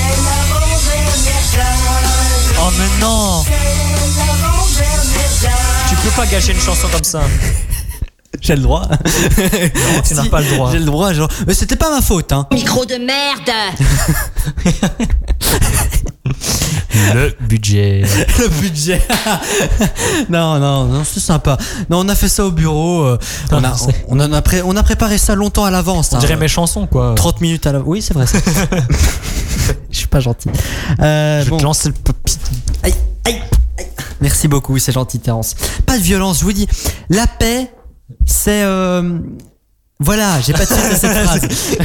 l'avant-dernière. Oh mais non. C'est l'avant-dernière. Tu peux pas gâcher une chanson comme ça. J'ai le droit. Non, tu n'as si, pas le droit. J'ai le droit, genre. Mais c'était pas ma faute, hein. Micro de merde. Le budget. Le budget. non, non, non, c'est sympa. Non, on a fait ça au bureau. Euh, on, a, on, on, en a pré, on a préparé ça longtemps à l'avance. On hein. dirait mes chansons, quoi. trente minutes à l'avance. Oui, c'est vrai. Ça. Je suis pas gentil. Euh, je bon. vais te lancer le papy. Aïe, aïe, aïe. Merci beaucoup, c'est gentil, Terence. Pas de violence, je vous dis. La paix, c'est. Euh... Voilà, j'ai pas de suite à cette phrase.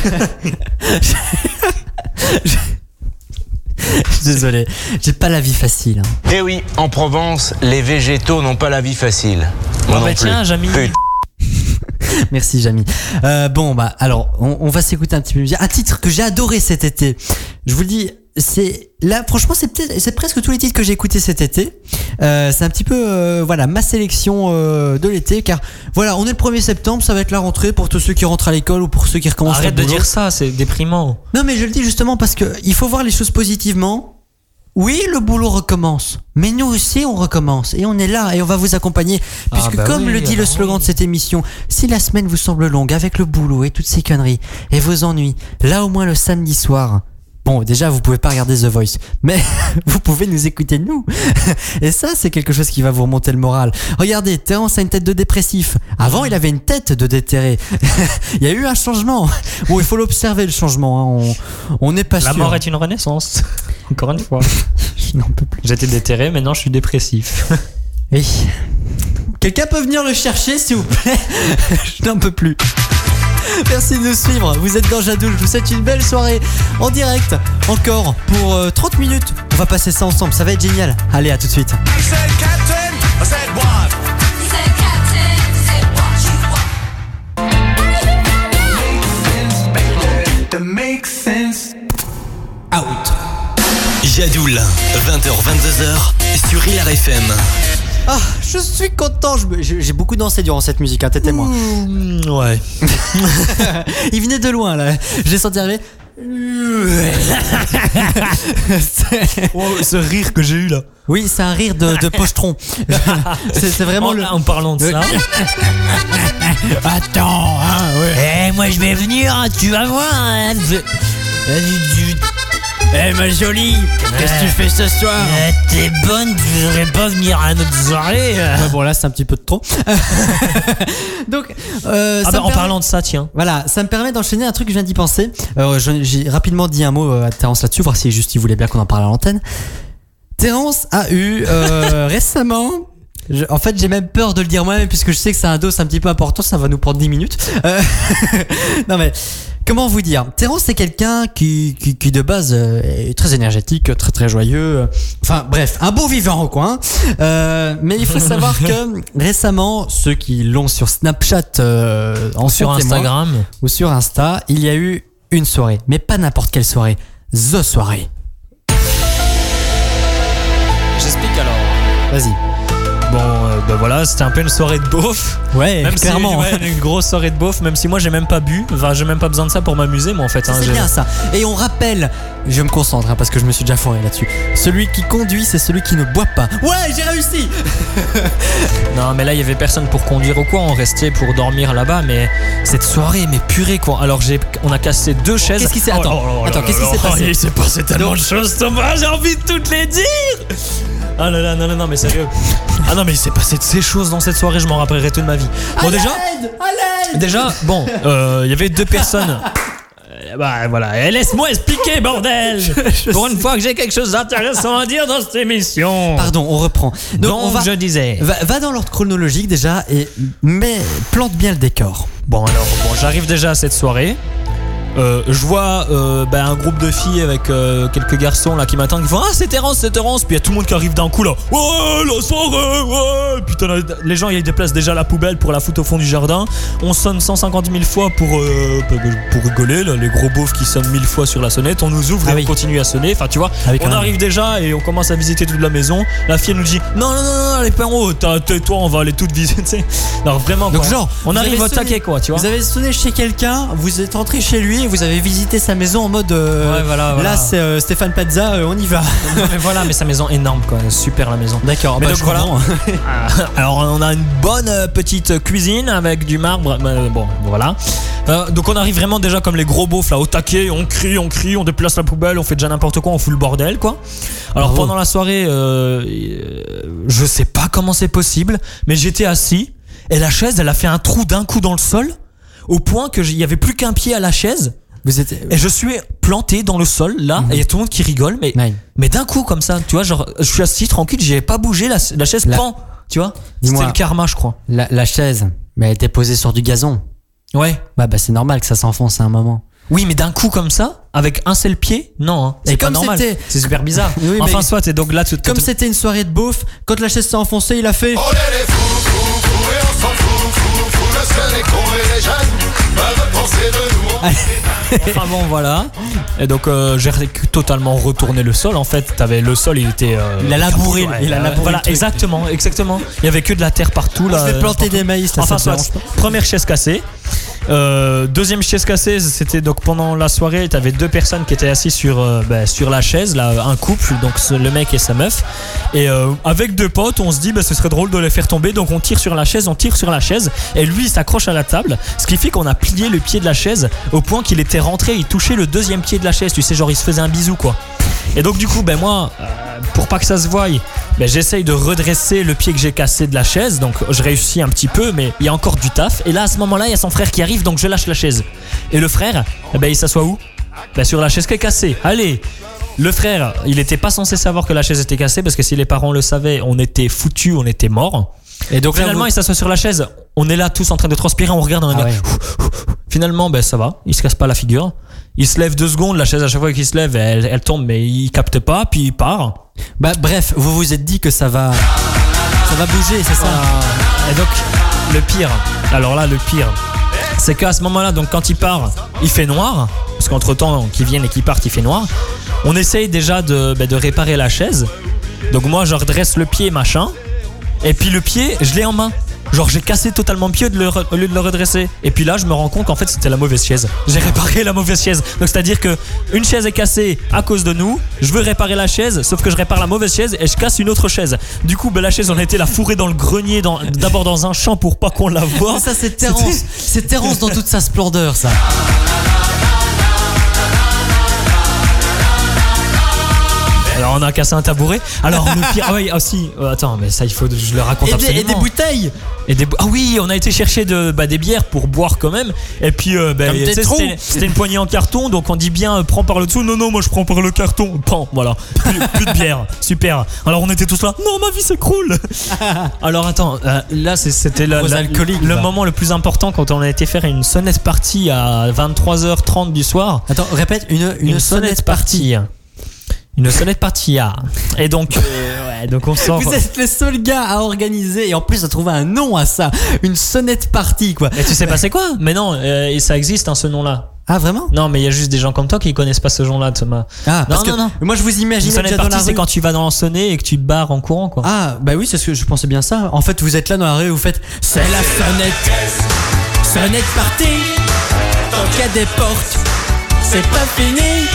je... Je suis désolé, j'ai pas la vie facile. Hein. Eh oui, en Provence, les végétaux n'ont pas la vie facile. Moi oh non bah plus. Tiens, Jamy. Merci, Jamy. Euh, bon, bah, alors, on, on va s'écouter un petit peu de musique. Un titre que j'ai adoré cet été. Je vous le dis, c'est là, franchement, c'est peut-être, c'est presque tous les titres que j'ai écoutés cet été. Euh, c'est un petit peu, euh, voilà, ma sélection euh, de l'été, car voilà, on est le premier septembre, ça va être la rentrée pour tous ceux qui rentrent à l'école ou pour ceux qui recommencent. Arrête le de boulot. dire ça, c'est déprimant. Non, mais je le dis justement parce que il faut voir les choses positivement. Oui, le boulot recommence, mais nous aussi on recommence et on est là et on va vous accompagner puisque ah bah comme oui, le dit alors le slogan oui. de cette émission, si la semaine vous semble longue avec le boulot et toutes ces conneries et vos ennuis, là au moins le samedi soir, bon déjà vous pouvez pas regarder The Voice, mais vous pouvez nous écouter nous et ça c'est quelque chose qui va vous remonter le moral. Regardez, Terence a une tête de dépressif, avant il avait une tête de déterré. Il y a eu un changement. Bon, il faut l'observer le changement, hein. on on n'est pas La sûr. mort est une renaissance. Encore une fois. Je n'en peux plus. J'étais déterré, maintenant je suis dépressif. Oui. Quelqu'un peut venir le chercher, s'il vous plaît? Je n'en peux plus. Merci de nous suivre. Vous êtes dans Jadoul. Je vous souhaite une belle soirée en direct. Encore pour euh, trente minutes. On va passer ça ensemble. Ça va être génial. Allez, à tout de suite. Out. Jadoul, vingt heures vingt-deux heures sur Hilar F M. Ah, je suis content. Je me- J'ai j'ai beaucoup dansé durant cette musique, hein, t'es témoin. Mmh, ouais. Il venait de loin, là. J'ai senti arriver. C'est- Oh, ce rire que j'ai eu là. Oui, c'est un rire de, de pochetron. C'est c'est vraiment en, le. en parlant de ça. Attends, hein, ouais. Eh, moi je vais venir, tu vas voir. Hein. Eh ma jolie, qu'est-ce que tu fais ce soir? Euh, T'es bonne, tu voudrais pas venir à notre soirée? Ouais, bon là c'est un petit peu de trop. Donc, euh, ah ça bah, me en permet- parlant de ça, tiens. Voilà, ça me permet d'enchaîner un truc que je viens d'y penser. Euh, je- j'ai rapidement dit un mot à Terence là-dessus, voir si juste il voulait bien qu'on en parle à l'antenne. Terence a eu euh, récemment. Je- en fait, j'ai même peur de le dire moi-même puisque je sais que c'est un dos un petit peu important, ça va nous prendre dix minutes. Euh, non mais. Comment vous dire? Terence c'est quelqu'un qui, qui, qui de base euh, est très énergétique, très très joyeux. euh, Enfin bref, un bon vivant quoi. Hein. Euh, mais il faut savoir que récemment, ceux qui l'ont sur Snapchat, euh, en Sur sont témoins, Instagram. ou sur Insta, il y a eu une soirée, mais pas n'importe quelle soirée, The soirée. J'explique alors. Vas-y. Bon, euh, bah voilà, c'était un peu une soirée de beauf. Ouais, même clairement. Si, ouais, une grosse soirée de beauf, même si moi j'ai même pas bu. Enfin, j'ai même pas besoin de ça pour m'amuser, moi en fait. Hein, C'est j'ai- bien ça. Et on rappelle, je me concentre hein, parce que je me suis déjà foiré là-dessus. Celui qui conduit, c'est celui qui ne boit pas. Ouais, j'ai réussi. Non, mais là il y avait personne pour conduire ou quoi. On restait pour dormir là-bas, mais cette soirée, mais purée quoi. Alors j'ai, on a cassé deux chaises. Qu'est-ce qui s'est- attends, Oh, attends, qu'est-ce qui s'est passé? Il s'est passé tellement de choses, Thomas. J'ai envie de toutes les dire. Ah là là, non, non, non, mais sérieux. Ah non, mais il s'est passé de ces choses dans cette soirée, je m'en rappellerai toute ma vie. Bon, À déjà, l'aide, à l'aide. déjà, bon, euh, il y avait deux personnes. Euh, Bah voilà, et laisse-moi expliquer, bordel. Pour une fois que j'ai quelque chose d'intéressant à dire dans cette émission. Pardon, on reprend. Donc, Donc, on va, je disais. va, va dans l'ordre chronologique déjà et mais plante bien le décor. Bon alors, bon, j'arrive déjà à cette soirée. Euh, je vois euh, bah, un groupe de filles avec euh, quelques garçons là qui m'attendent, qui font ah c'est Terence, c'est Terence, puis il y a tout le monde qui arrive d'un coup là, ouais la soirée, ouais, puis t'en as- les gens ils déplacent déjà la poubelle pour la foutre au fond du jardin, on sonne cent cinquante mille fois pour euh, pour rigoler là, les gros beaufs qui sonnent mille fois sur la sonnette, on nous ouvre Ah et oui. on continue à sonner, enfin tu vois, Ah oui, quand on même. arrive déjà et on commence à visiter toute la maison, la fille elle nous dit non non non non allez pas en haut, t'as- tais-toi on va aller toutes visiter, non vraiment Donc quoi. genre, on vous arrive avez au sonné- taquet quoi, tu vois. Vous avez sonné chez quelqu'un, vous êtes rentré chez lui et vous avez visité sa maison en mode euh, Ouais, voilà, voilà. là c'est euh, Stéphane Plaza, euh, on y va. mais voilà, mais sa maison énorme quoi, super la maison. D'accord, Mais bah, donc je voilà. comprends. Ah, alors on a une bonne euh, petite cuisine avec du marbre. euh, bon, voilà. Euh, donc on arrive vraiment déjà comme les gros beaufs là au taquet, on crie, on crie, on déplace la poubelle, on fait déjà n'importe quoi, on fout le bordel quoi. Alors Bravo. pendant la soirée, euh, euh, je sais pas comment c'est possible, mais j'étais assis et la chaise elle a fait un trou d'un coup dans le sol au point que il y avait plus qu'un pied à la chaise. Vous êtes Et je suis planté dans le sol là, Mhm. et il y a tout le monde qui rigole, mais, Ouais. mais d'un coup comme ça, tu vois, genre je suis assis tranquille, j'avais pas bougé, la, la chaise La- pend, tu vois. Dis-moi. C'était le karma, je crois. la, la chaise, mais elle était posée sur du gazon. Ouais. Bah bah c'est normal que ça s'enfonce à un moment. Oui, mais d'un coup comme ça, avec un seul pied, non, hein. Et c'est pas comme normal. c'était- C'est super bizarre. Oui, mais- enfin soit, et donc là, tu Comme c'était une soirée de beauf, quand la chaise s'est enfoncée, il a fait. On est les fous, fous, fous, et on s'en fout, fous, fous. Le ciel est con et les jeunes peuvent penser de nous. Enfin bon, voilà. Et donc euh, j'ai totalement retourné le sol. En fait, t'avais le sol, il était. euh, Il a labouré, ouais, il a euh, labouré Voilà, le truc. exactement, exactement. Il y avait que de la terre partout là. Je vais euh, planter partout. des maïs là, Enfin, ça te soit, dérange pas. première chaise cassée. Euh, deuxième chaise cassée, c'était donc pendant la soirée, t'avais deux personnes qui étaient assises sur euh, bah, sur la chaise, là, un couple, donc ce- le mec et sa meuf. Et euh, avec deux potes, on se dit, bah, ce serait drôle de les faire tomber, donc on tire sur la chaise, on tire sur la chaise, et lui il s'accroche à la table, ce qui fait qu'on a plié le pied de la chaise au point qu'il était rentré, il touchait le deuxième pied de la chaise, tu sais, genre il se faisait un bisou quoi. Et donc du coup, ben moi, euh, pour pas que ça se voie, ben j'essaye de redresser le pied que j'ai cassé de la chaise. Donc je réussis un petit peu, mais il y a encore du taf. Et là, à ce moment-là, il y a son frère qui arrive, donc je lâche la chaise. Et le frère, eh ben il s'assoit où? Ben sur la chaise qui est cassée. Allez. Le frère, il était pas censé savoir que la chaise était cassée parce que si les parents le savaient, on était foutus, on était morts. Et donc là, Finalement, vous- il s'assoit sur la chaise. On est là tous en train de transpirer, on regarde, on Ah regarde. ouais. Finalement, ben ça va, il se casse pas la figure. Il se lève deux secondes, la chaise à chaque fois qu'il se lève, elle, elle tombe, mais il capte pas, puis il part. Bah bref, vous vous êtes dit que ça va, ça va bouger, c'est ça. Et donc, le pire, alors là, le pire, c'est qu'à ce moment-là, donc quand il part, il fait noir, parce qu'entre temps, qu'ils viennent et qu'ils partent, il fait noir. On essaye déjà de, ben, de réparer la chaise. Donc moi, je redresse le pied, machin. Et puis le pied, je l'ai en main. Genre j'ai cassé totalement le pied de le re- au lieu de le redresser. Et puis là je me rends compte qu'en fait c'était la mauvaise chaise. J'ai réparé la mauvaise chaise. Donc c'est à dire que une chaise est cassée à cause de nous. Je veux réparer la chaise, sauf que je répare la mauvaise chaise et je casse une autre chaise. Du coup ben, la chaise on a été la fourrer dans le grenier, dans, d'abord dans un champ pour pas qu'on la voie. Mais ça c'est Terence, c'est Terence dans toute sa splendeur ça. Alors on a cassé un tabouret. Alors le pire, ah oui aussi. Euh, attends, mais ça il faut, je le raconte Et des, absolument. et des bouteilles. Et des, ah oui, on a été chercher de, bah, des bières pour boire quand même. Et puis euh, bah, Comme tu des sais, trous. c'était, c'était une poignée en carton, donc on dit bien euh, prends par le dessous. Non non, moi je prends par le carton. Pan, voilà. Plus, plus de bière. Super. Alors on était tous là. Non, ma vie s'écroule. Alors attends, euh, là c'est, c'était la, Gros la- alcoolique, le va. moment le plus important quand on a été faire une sonnette party à vingt-trois heures trente du soir. Attends, répète une une, Une, sonnette party. Une sonnette party. ah. Et donc, euh, ouais, donc on sort. Vous êtes les seuls gars à organiser et en plus à trouver un nom à ça, une sonnette party quoi. Mais tu sais pas c'est quoi? Mais non, euh, et ça existe hein, ce nom-là. Ah vraiment? Non, mais il y a juste des gens comme toi qui connaissent pas ce nom-là, Thomas. Ah parce non, que non, non. moi je vous Une imaginais sonnette déjà dans party, la c'est rue. quand tu vas dans l'ensonné et que tu te barres en courant, quoi. Ah bah oui, c'est ce que je pensais bien ça. En fait, vous êtes là dans la rue et vous faites c'est la sonnette, sonnette party. Tant qu'il y a des portes, c'est pas fini.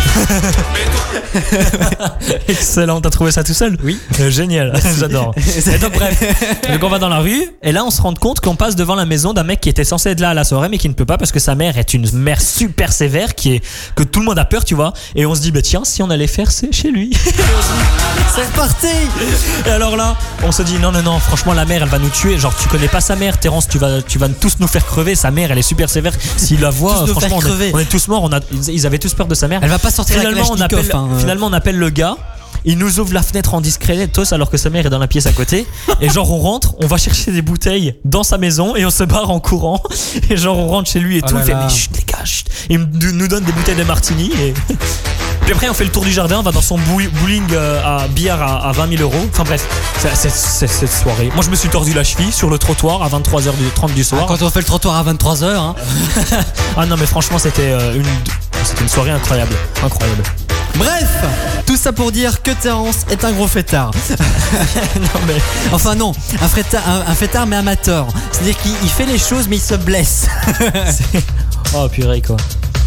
Excellent, t'as trouvé ça tout seul? Oui. Euh, génial, j'adore. Et donc bref, donc on va dans la rue et là on se rend compte qu'on passe devant la maison d'un mec qui était censé être là à la soirée mais qui ne peut pas parce que sa mère est une mère super sévère qui est que tout le monde a peur, tu vois. Et on se dit bah tiens, si on allait faire c'est chez lui. C'est reparti. Et alors là, on se dit non non non, franchement la mère elle va nous tuer. Genre tu connais pas sa mère, Terence, tu vas tu vas tous nous faire crever. Sa mère elle est super sévère. S'il la voit, Tous nous franchement faire on est, crever. on est tous morts. On a, ils avaient tous peur de sa mère. Elle va pas sortir la Finalement on Kalachnikov, appelle, hein, euh. finalement on appelle le gars. Il nous ouvre la fenêtre en discret, tous alors que sa mère est dans la pièce à côté. Et genre on rentre, on va chercher des bouteilles dans sa maison et on se barre en courant. Et genre on rentre chez lui et Oh tout. là Il fait là. mais chut les gars, chut. Il me- nous donne des bouteilles de martini et puis après on fait le tour du jardin, on va dans son boui- bowling euh, à billard à, à vingt mille euros. Enfin bref, c'est, c'est, c'est cette soirée. Moi je me suis tordu la cheville sur le trottoir à vingt-trois heures trente du soir. Ah, quand on fait le trottoir à vingt-trois heures hein. Ah non mais franchement c'était euh, une, c'était une soirée incroyable, incroyable. Bref, tout ça pour dire que Terence est un gros fêtard. Non mais Enfin non, un fêtard, un, un fêtard mais amateur. C'est-à-dire qu'il il fait les choses mais il se blesse. oh purée quoi.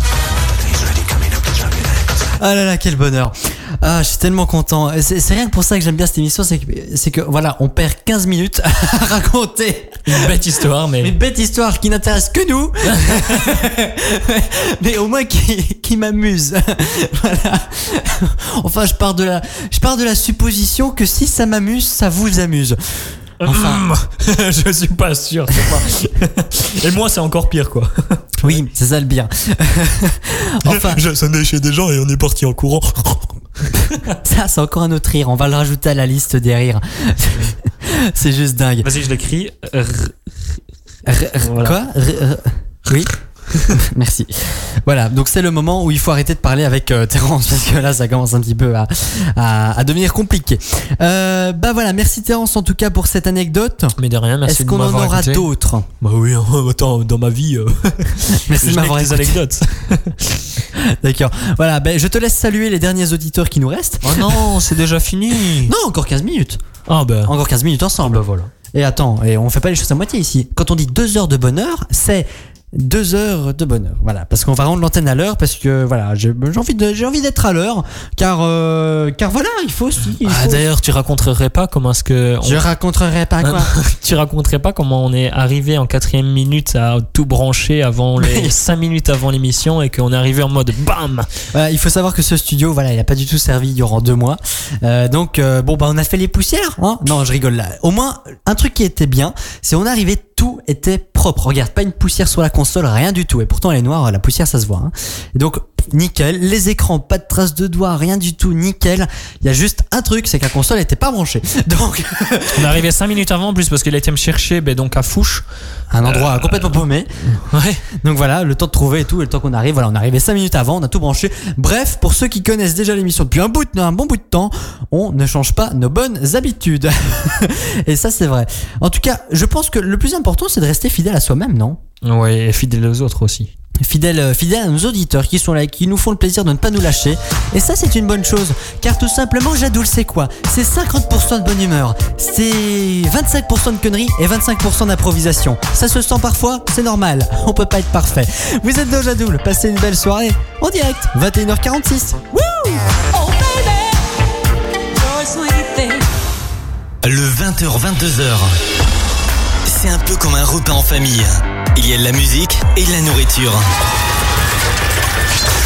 Ah là là, quel bonheur. Ah, je suis tellement content. C'est, c'est rien que pour ça que j'aime bien cette émission, c'est que, c'est que voilà, on perd quinze minutes à raconter Une bête histoire mais une bête histoire qui n'intéresse que nous, mais au moins qui, qui m'amuse. Voilà. Enfin, je pars de la, je pars de la supposition que si ça m'amuse, ça vous amuse. Enfin, je suis pas sûr. c'est pas- Et moi, c'est encore pire, quoi. oui, c'est ça le bien. Enfin, J'ai sonné chez des gens et on est parti en courant. ça, c'est encore un autre rire. On va le rajouter à la liste des rires. C'est juste dingue. Vas-y, je l'écris. R- r- Quoi R- r- Oui. Merci. Voilà, donc c'est le moment où il faut arrêter de parler avec euh, Terence parce que là ça commence un petit peu à, à, à devenir compliqué. Euh, bah voilà, merci Terence en tout cas pour cette anecdote. Mais de rien, merci Est-ce de qu'on en m'avoir aura écouté. d'autres? Bah oui, hein, attends, dans ma vie, euh, Merci de je m'avoir n'ai que des écouté. anecdotes. D'accord. Voilà, ben je te laisse saluer les derniers auditeurs qui nous restent. Oh non, c'est déjà fini. Non, encore quinze minutes. Ah bah. Encore quinze minutes ensemble. Bah voilà. Et attends, et on fait pas les choses à moitié ici. Quand on dit deux heures de bonheur, c'est deux heures de bonheur. Voilà, parce qu'on va rendre l'antenne à l'heure, parce que voilà, j'ai, j'ai envie de, j'ai envie d'être à l'heure, car euh, car voilà, il faut aussi. il Ah, faut- d'ailleurs, tu raconterais pas comment est-ce que. on- Je raconterai pas quoi. Tu raconterais pas comment on est arrivé en quatrième minute à tout brancher avant les cinq minutes avant l'émission et qu'on est arrivé en mode BAM. Voilà, il faut savoir que ce studio, voilà, il a pas du tout servi durant deux mois. Euh, donc euh, bon bah on a fait les poussières, hein. Non, je rigole là. Au moins un truc qui était bien, c'est on arrivait, tout était propre. Regarde, pas une poussière sur la console, rien du tout. Et pourtant elle est noire, la poussière ça se voit. Hein. Et donc nickel, les écrans, pas de traces de doigts, rien du tout, nickel. Il y a juste un truc, c'est que la console était pas branchée. Donc On est arrivé cinq minutes avant en plus parce qu'il a été me chercher ben, donc à Fouche. un endroit complètement paumé. Ouais. Donc voilà, le temps de trouver et tout, et le temps qu'on arrive, voilà, on est arrivé cinq minutes avant, on a tout branché. Bref, pour ceux qui connaissent déjà l'émission depuis un bout de, un bon bout de temps, on ne change pas nos bonnes habitudes. Et ça, c'est vrai. En tout cas, je pense que le plus important, c'est de rester fidèle à soi-même, non? Ouais, et fidèle aux autres aussi. Fidèle, fidèle à nos auditeurs qui sont là et qui nous font le plaisir de ne pas nous lâcher. Et ça, c'est une bonne chose. Car tout simplement, Jadoul, c'est quoi? C'est cinquante pour cent de bonne humeur. C'est vingt-cinq pour cent de conneries et vingt-cinq pour cent d'improvisation. Ça se sent parfois, c'est normal. On peut pas être parfait. Vous êtes dans Jadoul. Passez une belle soirée. En direct, vingt et une heures quarante-six. Wouh! Le vingt heures vingt-deux heures. C'est un peu comme un repas en famille. Il y a de la musique et de la nourriture.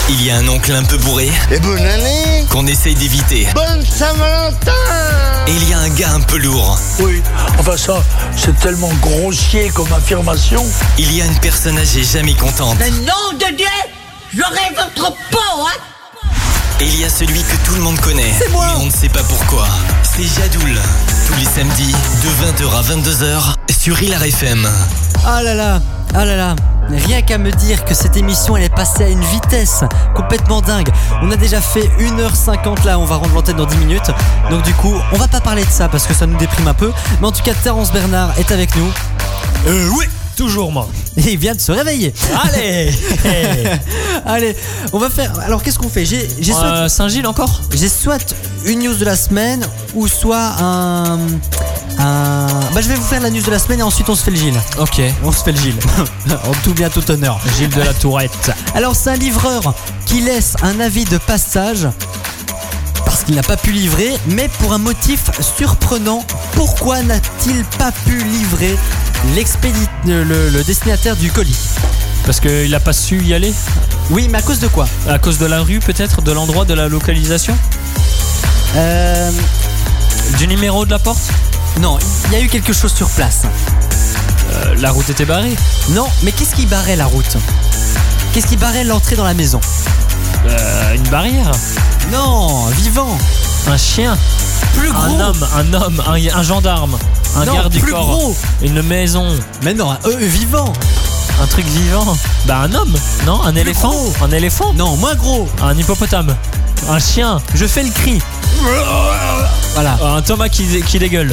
Il y a un oncle un peu bourré Et bonne année. qu'on essaye d'éviter. Bonne Saint-Valentin. Et il y a un gars un peu lourd. Oui, enfin ça, c'est tellement grossier comme affirmation. Il y a une personne âgée jamais contente. Mais nom de Dieu, j'aurai votre peau, hein. Et il y a celui que tout le monde connaît. C'est moi. Mais on ne sait pas pourquoi. C'est Jadoul. Tous les samedis, de vingt heures à vingt-deux heures, sur Hilar F M. Ah là là, ah là là. Rien qu'à me dire que cette émission elle est passée à une vitesse complètement dingue. On a déjà fait une heure cinquante là, on va rendre l'antenne dans dix minutes. Donc du coup, on va pas parler de ça parce que ça nous déprime un peu. Mais en tout cas, Terence Bernard est avec nous. Euh, oui, toujours moi. Et il vient de se réveiller. Allez. Allez, on va faire. Alors qu'est-ce qu'on fait? J'ai, j'ai soit, Euh, Saint-Gilles encore. j'ai soit une news de la semaine ou soit un, un. Bah je vais vous faire la news de la semaine et ensuite on se fait le Gilles. Ok. On se fait le Gilles. En tout bien tout honneur. Gilles de la Tourette. Alors c'est un livreur qui laisse un avis de passage parce qu'il n'a pas pu livrer, mais pour un motif surprenant. Pourquoi n'a-t-il pas pu livrer l'expédi- le, le- le destinataire du colis? Parce qu'il a pas su y aller. Oui, mais à cause de quoi? À cause de la rue peut-être, de l'endroit, de la localisation, Euh, du numéro de la porte. non, il y a eu quelque chose sur place. Euh, la route était barrée. Non, mais qu'est-ce qui barrait la route? Qu'est-ce qui barrait l'entrée dans la maison? Euh, une barrière. Non, vivant. Un chien. Plus gros. Un homme. Un homme. Un, un gendarme. Un Non, garde du plus corps. gros. Une maison. Mais non, un- euh, vivant. Un truc vivant. Bah un homme. Non, un éléphant. gros. Un éléphant. Non, moins gros. Un hippopotame. Un chien. Je fais le cri. Voilà. Un Thomas qui, qui dégueule.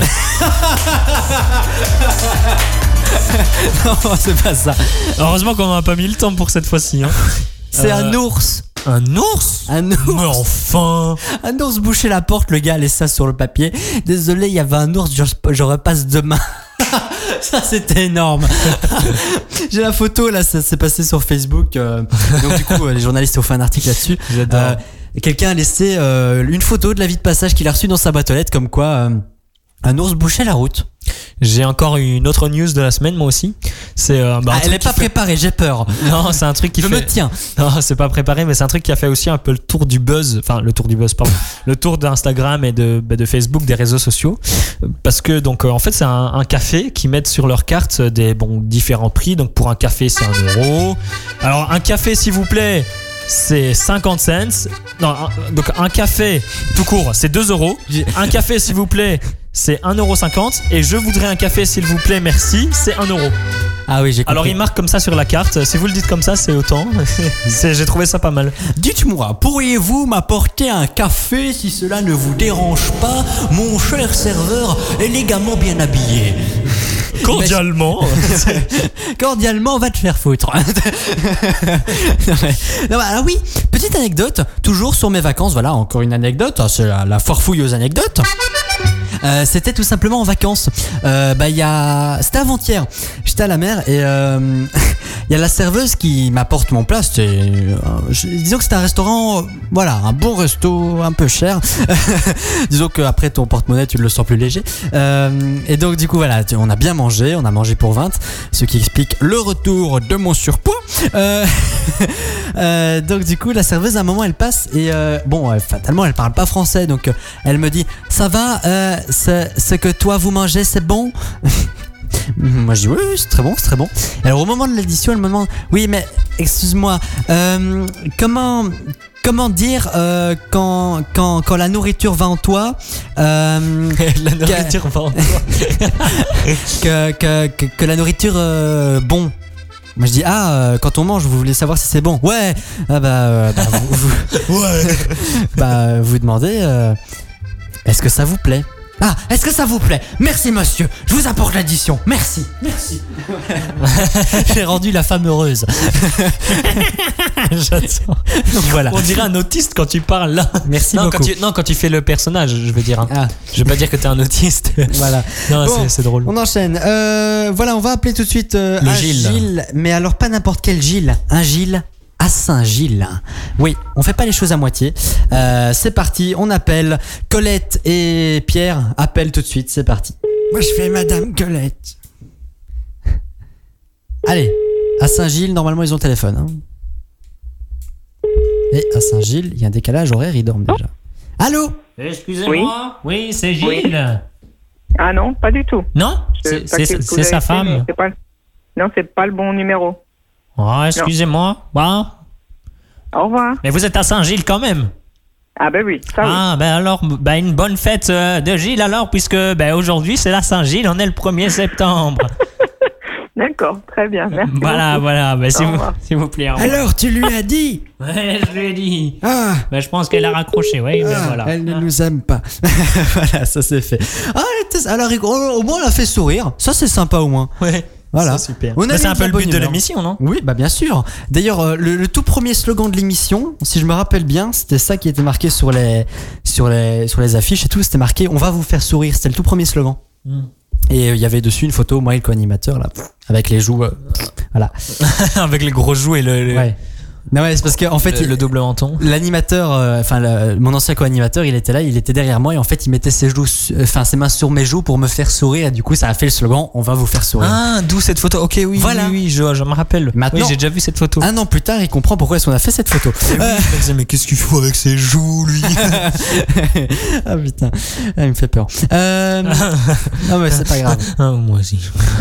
Non, c'est pas ça. Heureusement qu'on n'a pas mis le temps pour cette fois-ci. Hein. C'est Euh, un ours. Un ours. Un Mais ours. enfin. Un ours bouchait la porte, le gars laisse ça sur le papier. Désolé, il y avait un ours, je, je repasse demain. Ça c'était énorme. J'ai la photo là, ça s'est passé sur Facebook. euh, donc du coup, euh, les journalistes ont fait un article là-dessus. J'adore. Euh, quelqu'un a laissé euh, une photo de l'avis de passage qu'il a reçu dans sa boîte aux lettres, comme quoi euh, un ours bouchait la route. J'ai encore une autre news de la semaine, moi aussi. C'est euh, bah, un Ah, elle truc est pas qui fait- préparée, j'ai peur. Non, c'est un truc qui Je fait. me tiens. Non, c'est pas préparé, mais c'est un truc qui a fait aussi un peu le tour du buzz. Enfin, le tour du buzz, pardon. Le tour d'Instagram et de, bah, de Facebook, des réseaux sociaux. Parce que, donc, euh, en fait, c'est un, un café qui mettent sur leur carte des bon, différents prix. Donc, pour un café, c'est un euro. Alors, un café, s'il vous plaît, c'est cinquante cents. Non, un- donc, un café tout court, c'est deux euros. Un café, s'il vous plaît, c'est un euro cinquante. Et je voudrais un café, s'il vous plaît, merci, c'est un euro. Ah oui, j'ai compris. Alors il marque comme ça sur la carte. Si vous le dites comme ça, c'est autant. C'est- J'ai trouvé ça pas mal. Dites-moi, pourriez-vous m'apporter un café si cela ne vous dérange pas, mon cher serveur élégamment bien habillé? Cordialement. Cordialement, va te faire foutre. Non, mais- non, bah, alors oui, petite anecdote, toujours sur mes vacances, voilà, encore une anecdote, hein, c'est la, la foire-fouille aux anecdotes. Euh, c'était tout simplement en vacances. Euh, bah il y a, c'était avant-hier. J'étais à la mer et euh, il y a la serveuse qui m'apporte mon plat. C'était, euh, je- disons que c'était un restaurant, euh, voilà, un bon resto, un peu cher. Disons qu'après ton porte-monnaie tu le sens plus léger. Euh, et donc du coup voilà, tu- on a bien mangé, on a mangé pour vingt, ce qui explique le retour de mon surpoids. Euh, euh, donc du coup la serveuse à un moment elle passe et euh, bon euh, fatalement elle parle pas français donc euh, elle me dit ça va euh, ce, ce que toi vous mangez c'est bon. Moi je dis oui, oui c'est très bon, c'est très bon. Alors au moment de l'addition elle me demande oui mais excuse-moi euh, comment comment dire euh, quand, quand, quand la nourriture va en toi euh, La nourriture va en toi. que, que, que, que la nourriture euh, bon. Moi je dis ah euh, quand on mange vous voulez savoir si c'est bon. Ouais. Ah bah, euh, bah vous, vous- Ouais. bah vous demandez euh, est-ce que ça vous plaît? Ah, est-ce que ça vous plaît? Merci monsieur, je vous apporte l'addition. Merci. Merci. J'ai rendu la femme heureuse. J'attends. Donc voilà. On dirait un autiste quand tu parles là. Merci non, beaucoup. Quand tu, non, quand tu fais le personnage, je veux dire. Hein. Ah. Je veux pas dire que t'es un autiste. Voilà. Non, Bon, c'est, c'est drôle. On enchaîne. Euh, voilà, on va appeler tout de suite euh, Le un Gilles. Gilles, mais alors pas n'importe quel Gilles, un Gilles à Saint-Gilles. Oui, on fait pas les choses à moitié. Euh, c'est parti, on appelle Colette et Pierre. Appelle tout de suite, c'est parti. Moi, je fais Madame Colette. Allez, à Saint-Gilles, normalement ils ont le téléphone. Hein. Et à Saint-Gilles, il y a un décalage horaire, ils dorment déjà. Allô ? Excusez-moi. Oui, oui c'est Gilles. Oui. Ah non, pas du tout. Non, c'est, c'est, c'est, c'est sa femme. C'est pas, non, c'est pas le bon numéro. Oh, excusez-moi. Bon. Au revoir. Mais vous êtes à Saint-Gilles quand même. Ah ben oui, ça Ah oui. ben alors, ben une bonne fête de Gilles alors, puisque ben aujourd'hui c'est la Saint-Gilles, on est le premier septembre. D'accord, très bien, merci. Voilà, beaucoup. voilà, ben s'il vous, s'il vous plaît. Alors, tu lui as dit? Ouais, je lui ai dit. Ah. Ben je pense qu'elle a raccroché, oui, Ah, ben voilà. Elle ne nous aime pas. Voilà, ça c'est fait. Ah, alors au moins on l'a fait sourire. Ça c'est sympa au moins. Ouais. Voilà. C'est super. On a Mais c'est mis un peu la le bonne but de humeur. l'émission, non? Oui, bah bien sûr. D'ailleurs, euh, le, le tout premier slogan de l'émission, si je me rappelle bien, c'était ça qui était marqué sur les, sur les, sur les affiches et tout. C'était marqué "On va vous faire sourire". C'était le tout premier slogan. Mm. Et il euh, y avait dessus une photo, moi et le co-animateur là, avec les joues, euh, voilà. Avec les gros joues et le. le... Ouais. Non ouais, c'est parce qu'en fait, le, il, le double menton. L'animateur, enfin euh, mon ancien co-animateur, il était là, il était derrière moi et en fait il mettait ses joues, enfin ses mains sur mes joues pour me faire sourire. Et du coup, ça a fait le slogan "On va vous faire sourire". Ah, d'où cette photo. Ok, oui, Voilà. oui, oui, je, je me rappelle. Maintenant, oui, j'ai déjà vu cette photo. Un an plus tard, il comprend pourquoi est-ce qu'on a fait cette photo. Et oui, je me disais, mais qu'est-ce qu'il faut avec ses joues, lui? Ah putain, ah, il me fait peur. Euh... non mais c'est pas grave. Ah, moi aussi.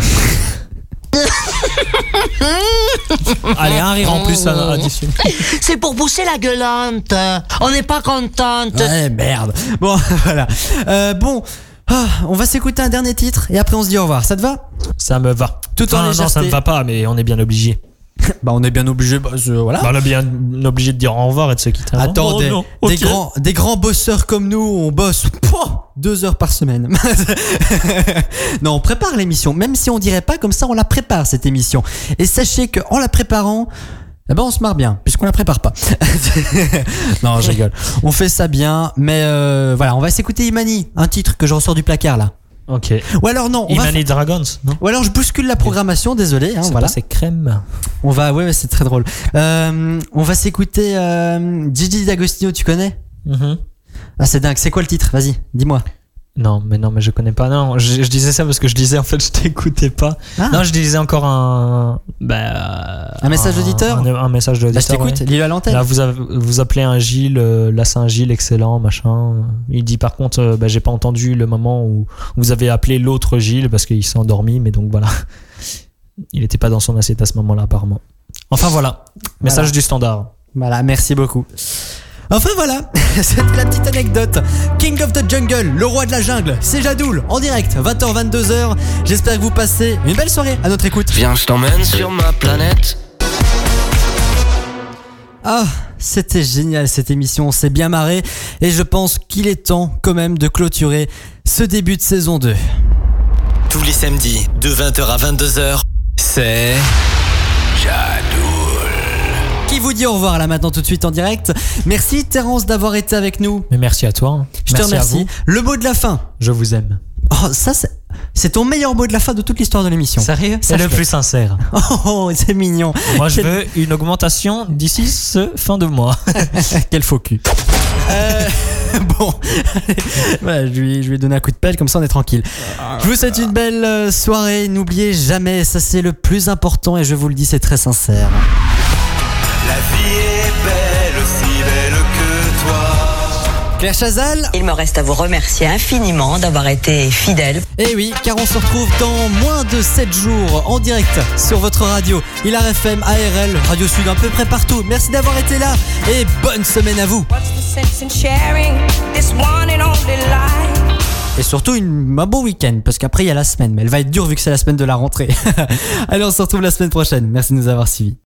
Allez, un rire en plus à addition. C'est pour pousser la gueulante. On n'est pas contente. Ouais, merde. Bon, voilà. Euh, bon, ah, on va s'écouter un dernier titre et après on se dit au revoir. Ça te va? Ça me va. Tout en enfin, légèreté. non, ça me va pas, mais on est bien obligé. Bah, on est bien obligé. Bah, je, voilà. Bah, on est bien obligé de dire au revoir et de se quitter. Attends, Oh, des, non. des Ok. grands, des grands bosseurs comme nous, on bosse pouah, deux heures par semaine. Non, on prépare l'émission. Même si on dirait pas comme ça, on la prépare cette émission. Et sachez que en la préparant, eh ben on se marre bien puisqu'on la prépare pas. Non, je rigole. On fait ça bien, mais euh, voilà, on va s'écouter Imani, un titre que je ressors du placard là. Ok. Ou alors non, on Imani va. Dragons, non? Ou alors je bouscule la programmation, désolé. Hein, C'est voilà. pas c'est crème. On va, ouais, ouais, c'est très drôle. Euh, on va s'écouter euh, Gigi D'Agostino, tu connais? Mm-hmm. Ah, c'est dingue. C'est quoi le titre? Vas-y, dis-moi. Non, mais non, mais je connais pas. Non, je, je disais ça parce que je disais en fait, je t'écoutais pas. Ah. Non, je disais encore un. Bah, Un message d'auditeur. Un, un message Là, je d'auditeur. t'écoute. ouais. Lis-le à l'antenne. Là, vous, avez- vous appelez un Gilles, euh, la Saint-Gilles, excellent, machin. Il dit par contre, euh, bah, j'ai pas entendu le moment où vous avez appelé l'autre Gilles parce qu'il s'est endormi, mais donc voilà. Il était pas dans son assiette à ce moment-là, apparemment. Enfin voilà. Message Voilà. du standard. Voilà, merci beaucoup. Enfin voilà, c'était la petite anecdote. King of the Jungle, le roi de la jungle, c'est Jadoul, en direct, vingt heures vingt-deux heures. J'espère que vous passez une belle soirée à notre écoute. Viens, je t'emmène sur ma planète. Ah, c'était génial cette émission, on s'est bien marré. Et je pense qu'il est temps quand même de clôturer ce début de saison deux. Tous les samedis, de vingt heures à vingt-deux heures, c'est Jadoul. Qui vous dit au revoir là maintenant tout de suite en direct. Merci Terence d'avoir été avec nous. Mais merci à toi. Je merci te remercie. à vous. Le mot de la fin. Je vous aime. Oh, ça c'est, c'est ton meilleur mot de la fin de toute l'histoire de l'émission. Sérieux? C'est Sache-le. le plus sincère. Oh, c'est mignon. Moi, je Quel- veux une augmentation d'ici ce fin de mois. Quel faux cul. Euh, bon, voilà, je lui, je lui ai donné un coup de pelle, comme ça on est tranquille. Je vous souhaite une belle euh, soirée. N'oubliez jamais, ça c'est le plus important et je vous le dis, c'est très sincère. La vie est belle, aussi belle que toi. Claire Chazal. Il me reste à vous remercier infiniment d'avoir été fidèle. Et oui, car on se retrouve dans moins de sept jours en direct sur votre radio. Hilar F M, A R L, Radio Sud, à peu près partout. Merci d'avoir été là et bonne semaine à vous. Et surtout une, un bon week-end, parce qu'après il y a la semaine, mais elle va être dure vu que c'est la semaine de la rentrée. Allez, on se retrouve la semaine prochaine. Merci de nous avoir suivis.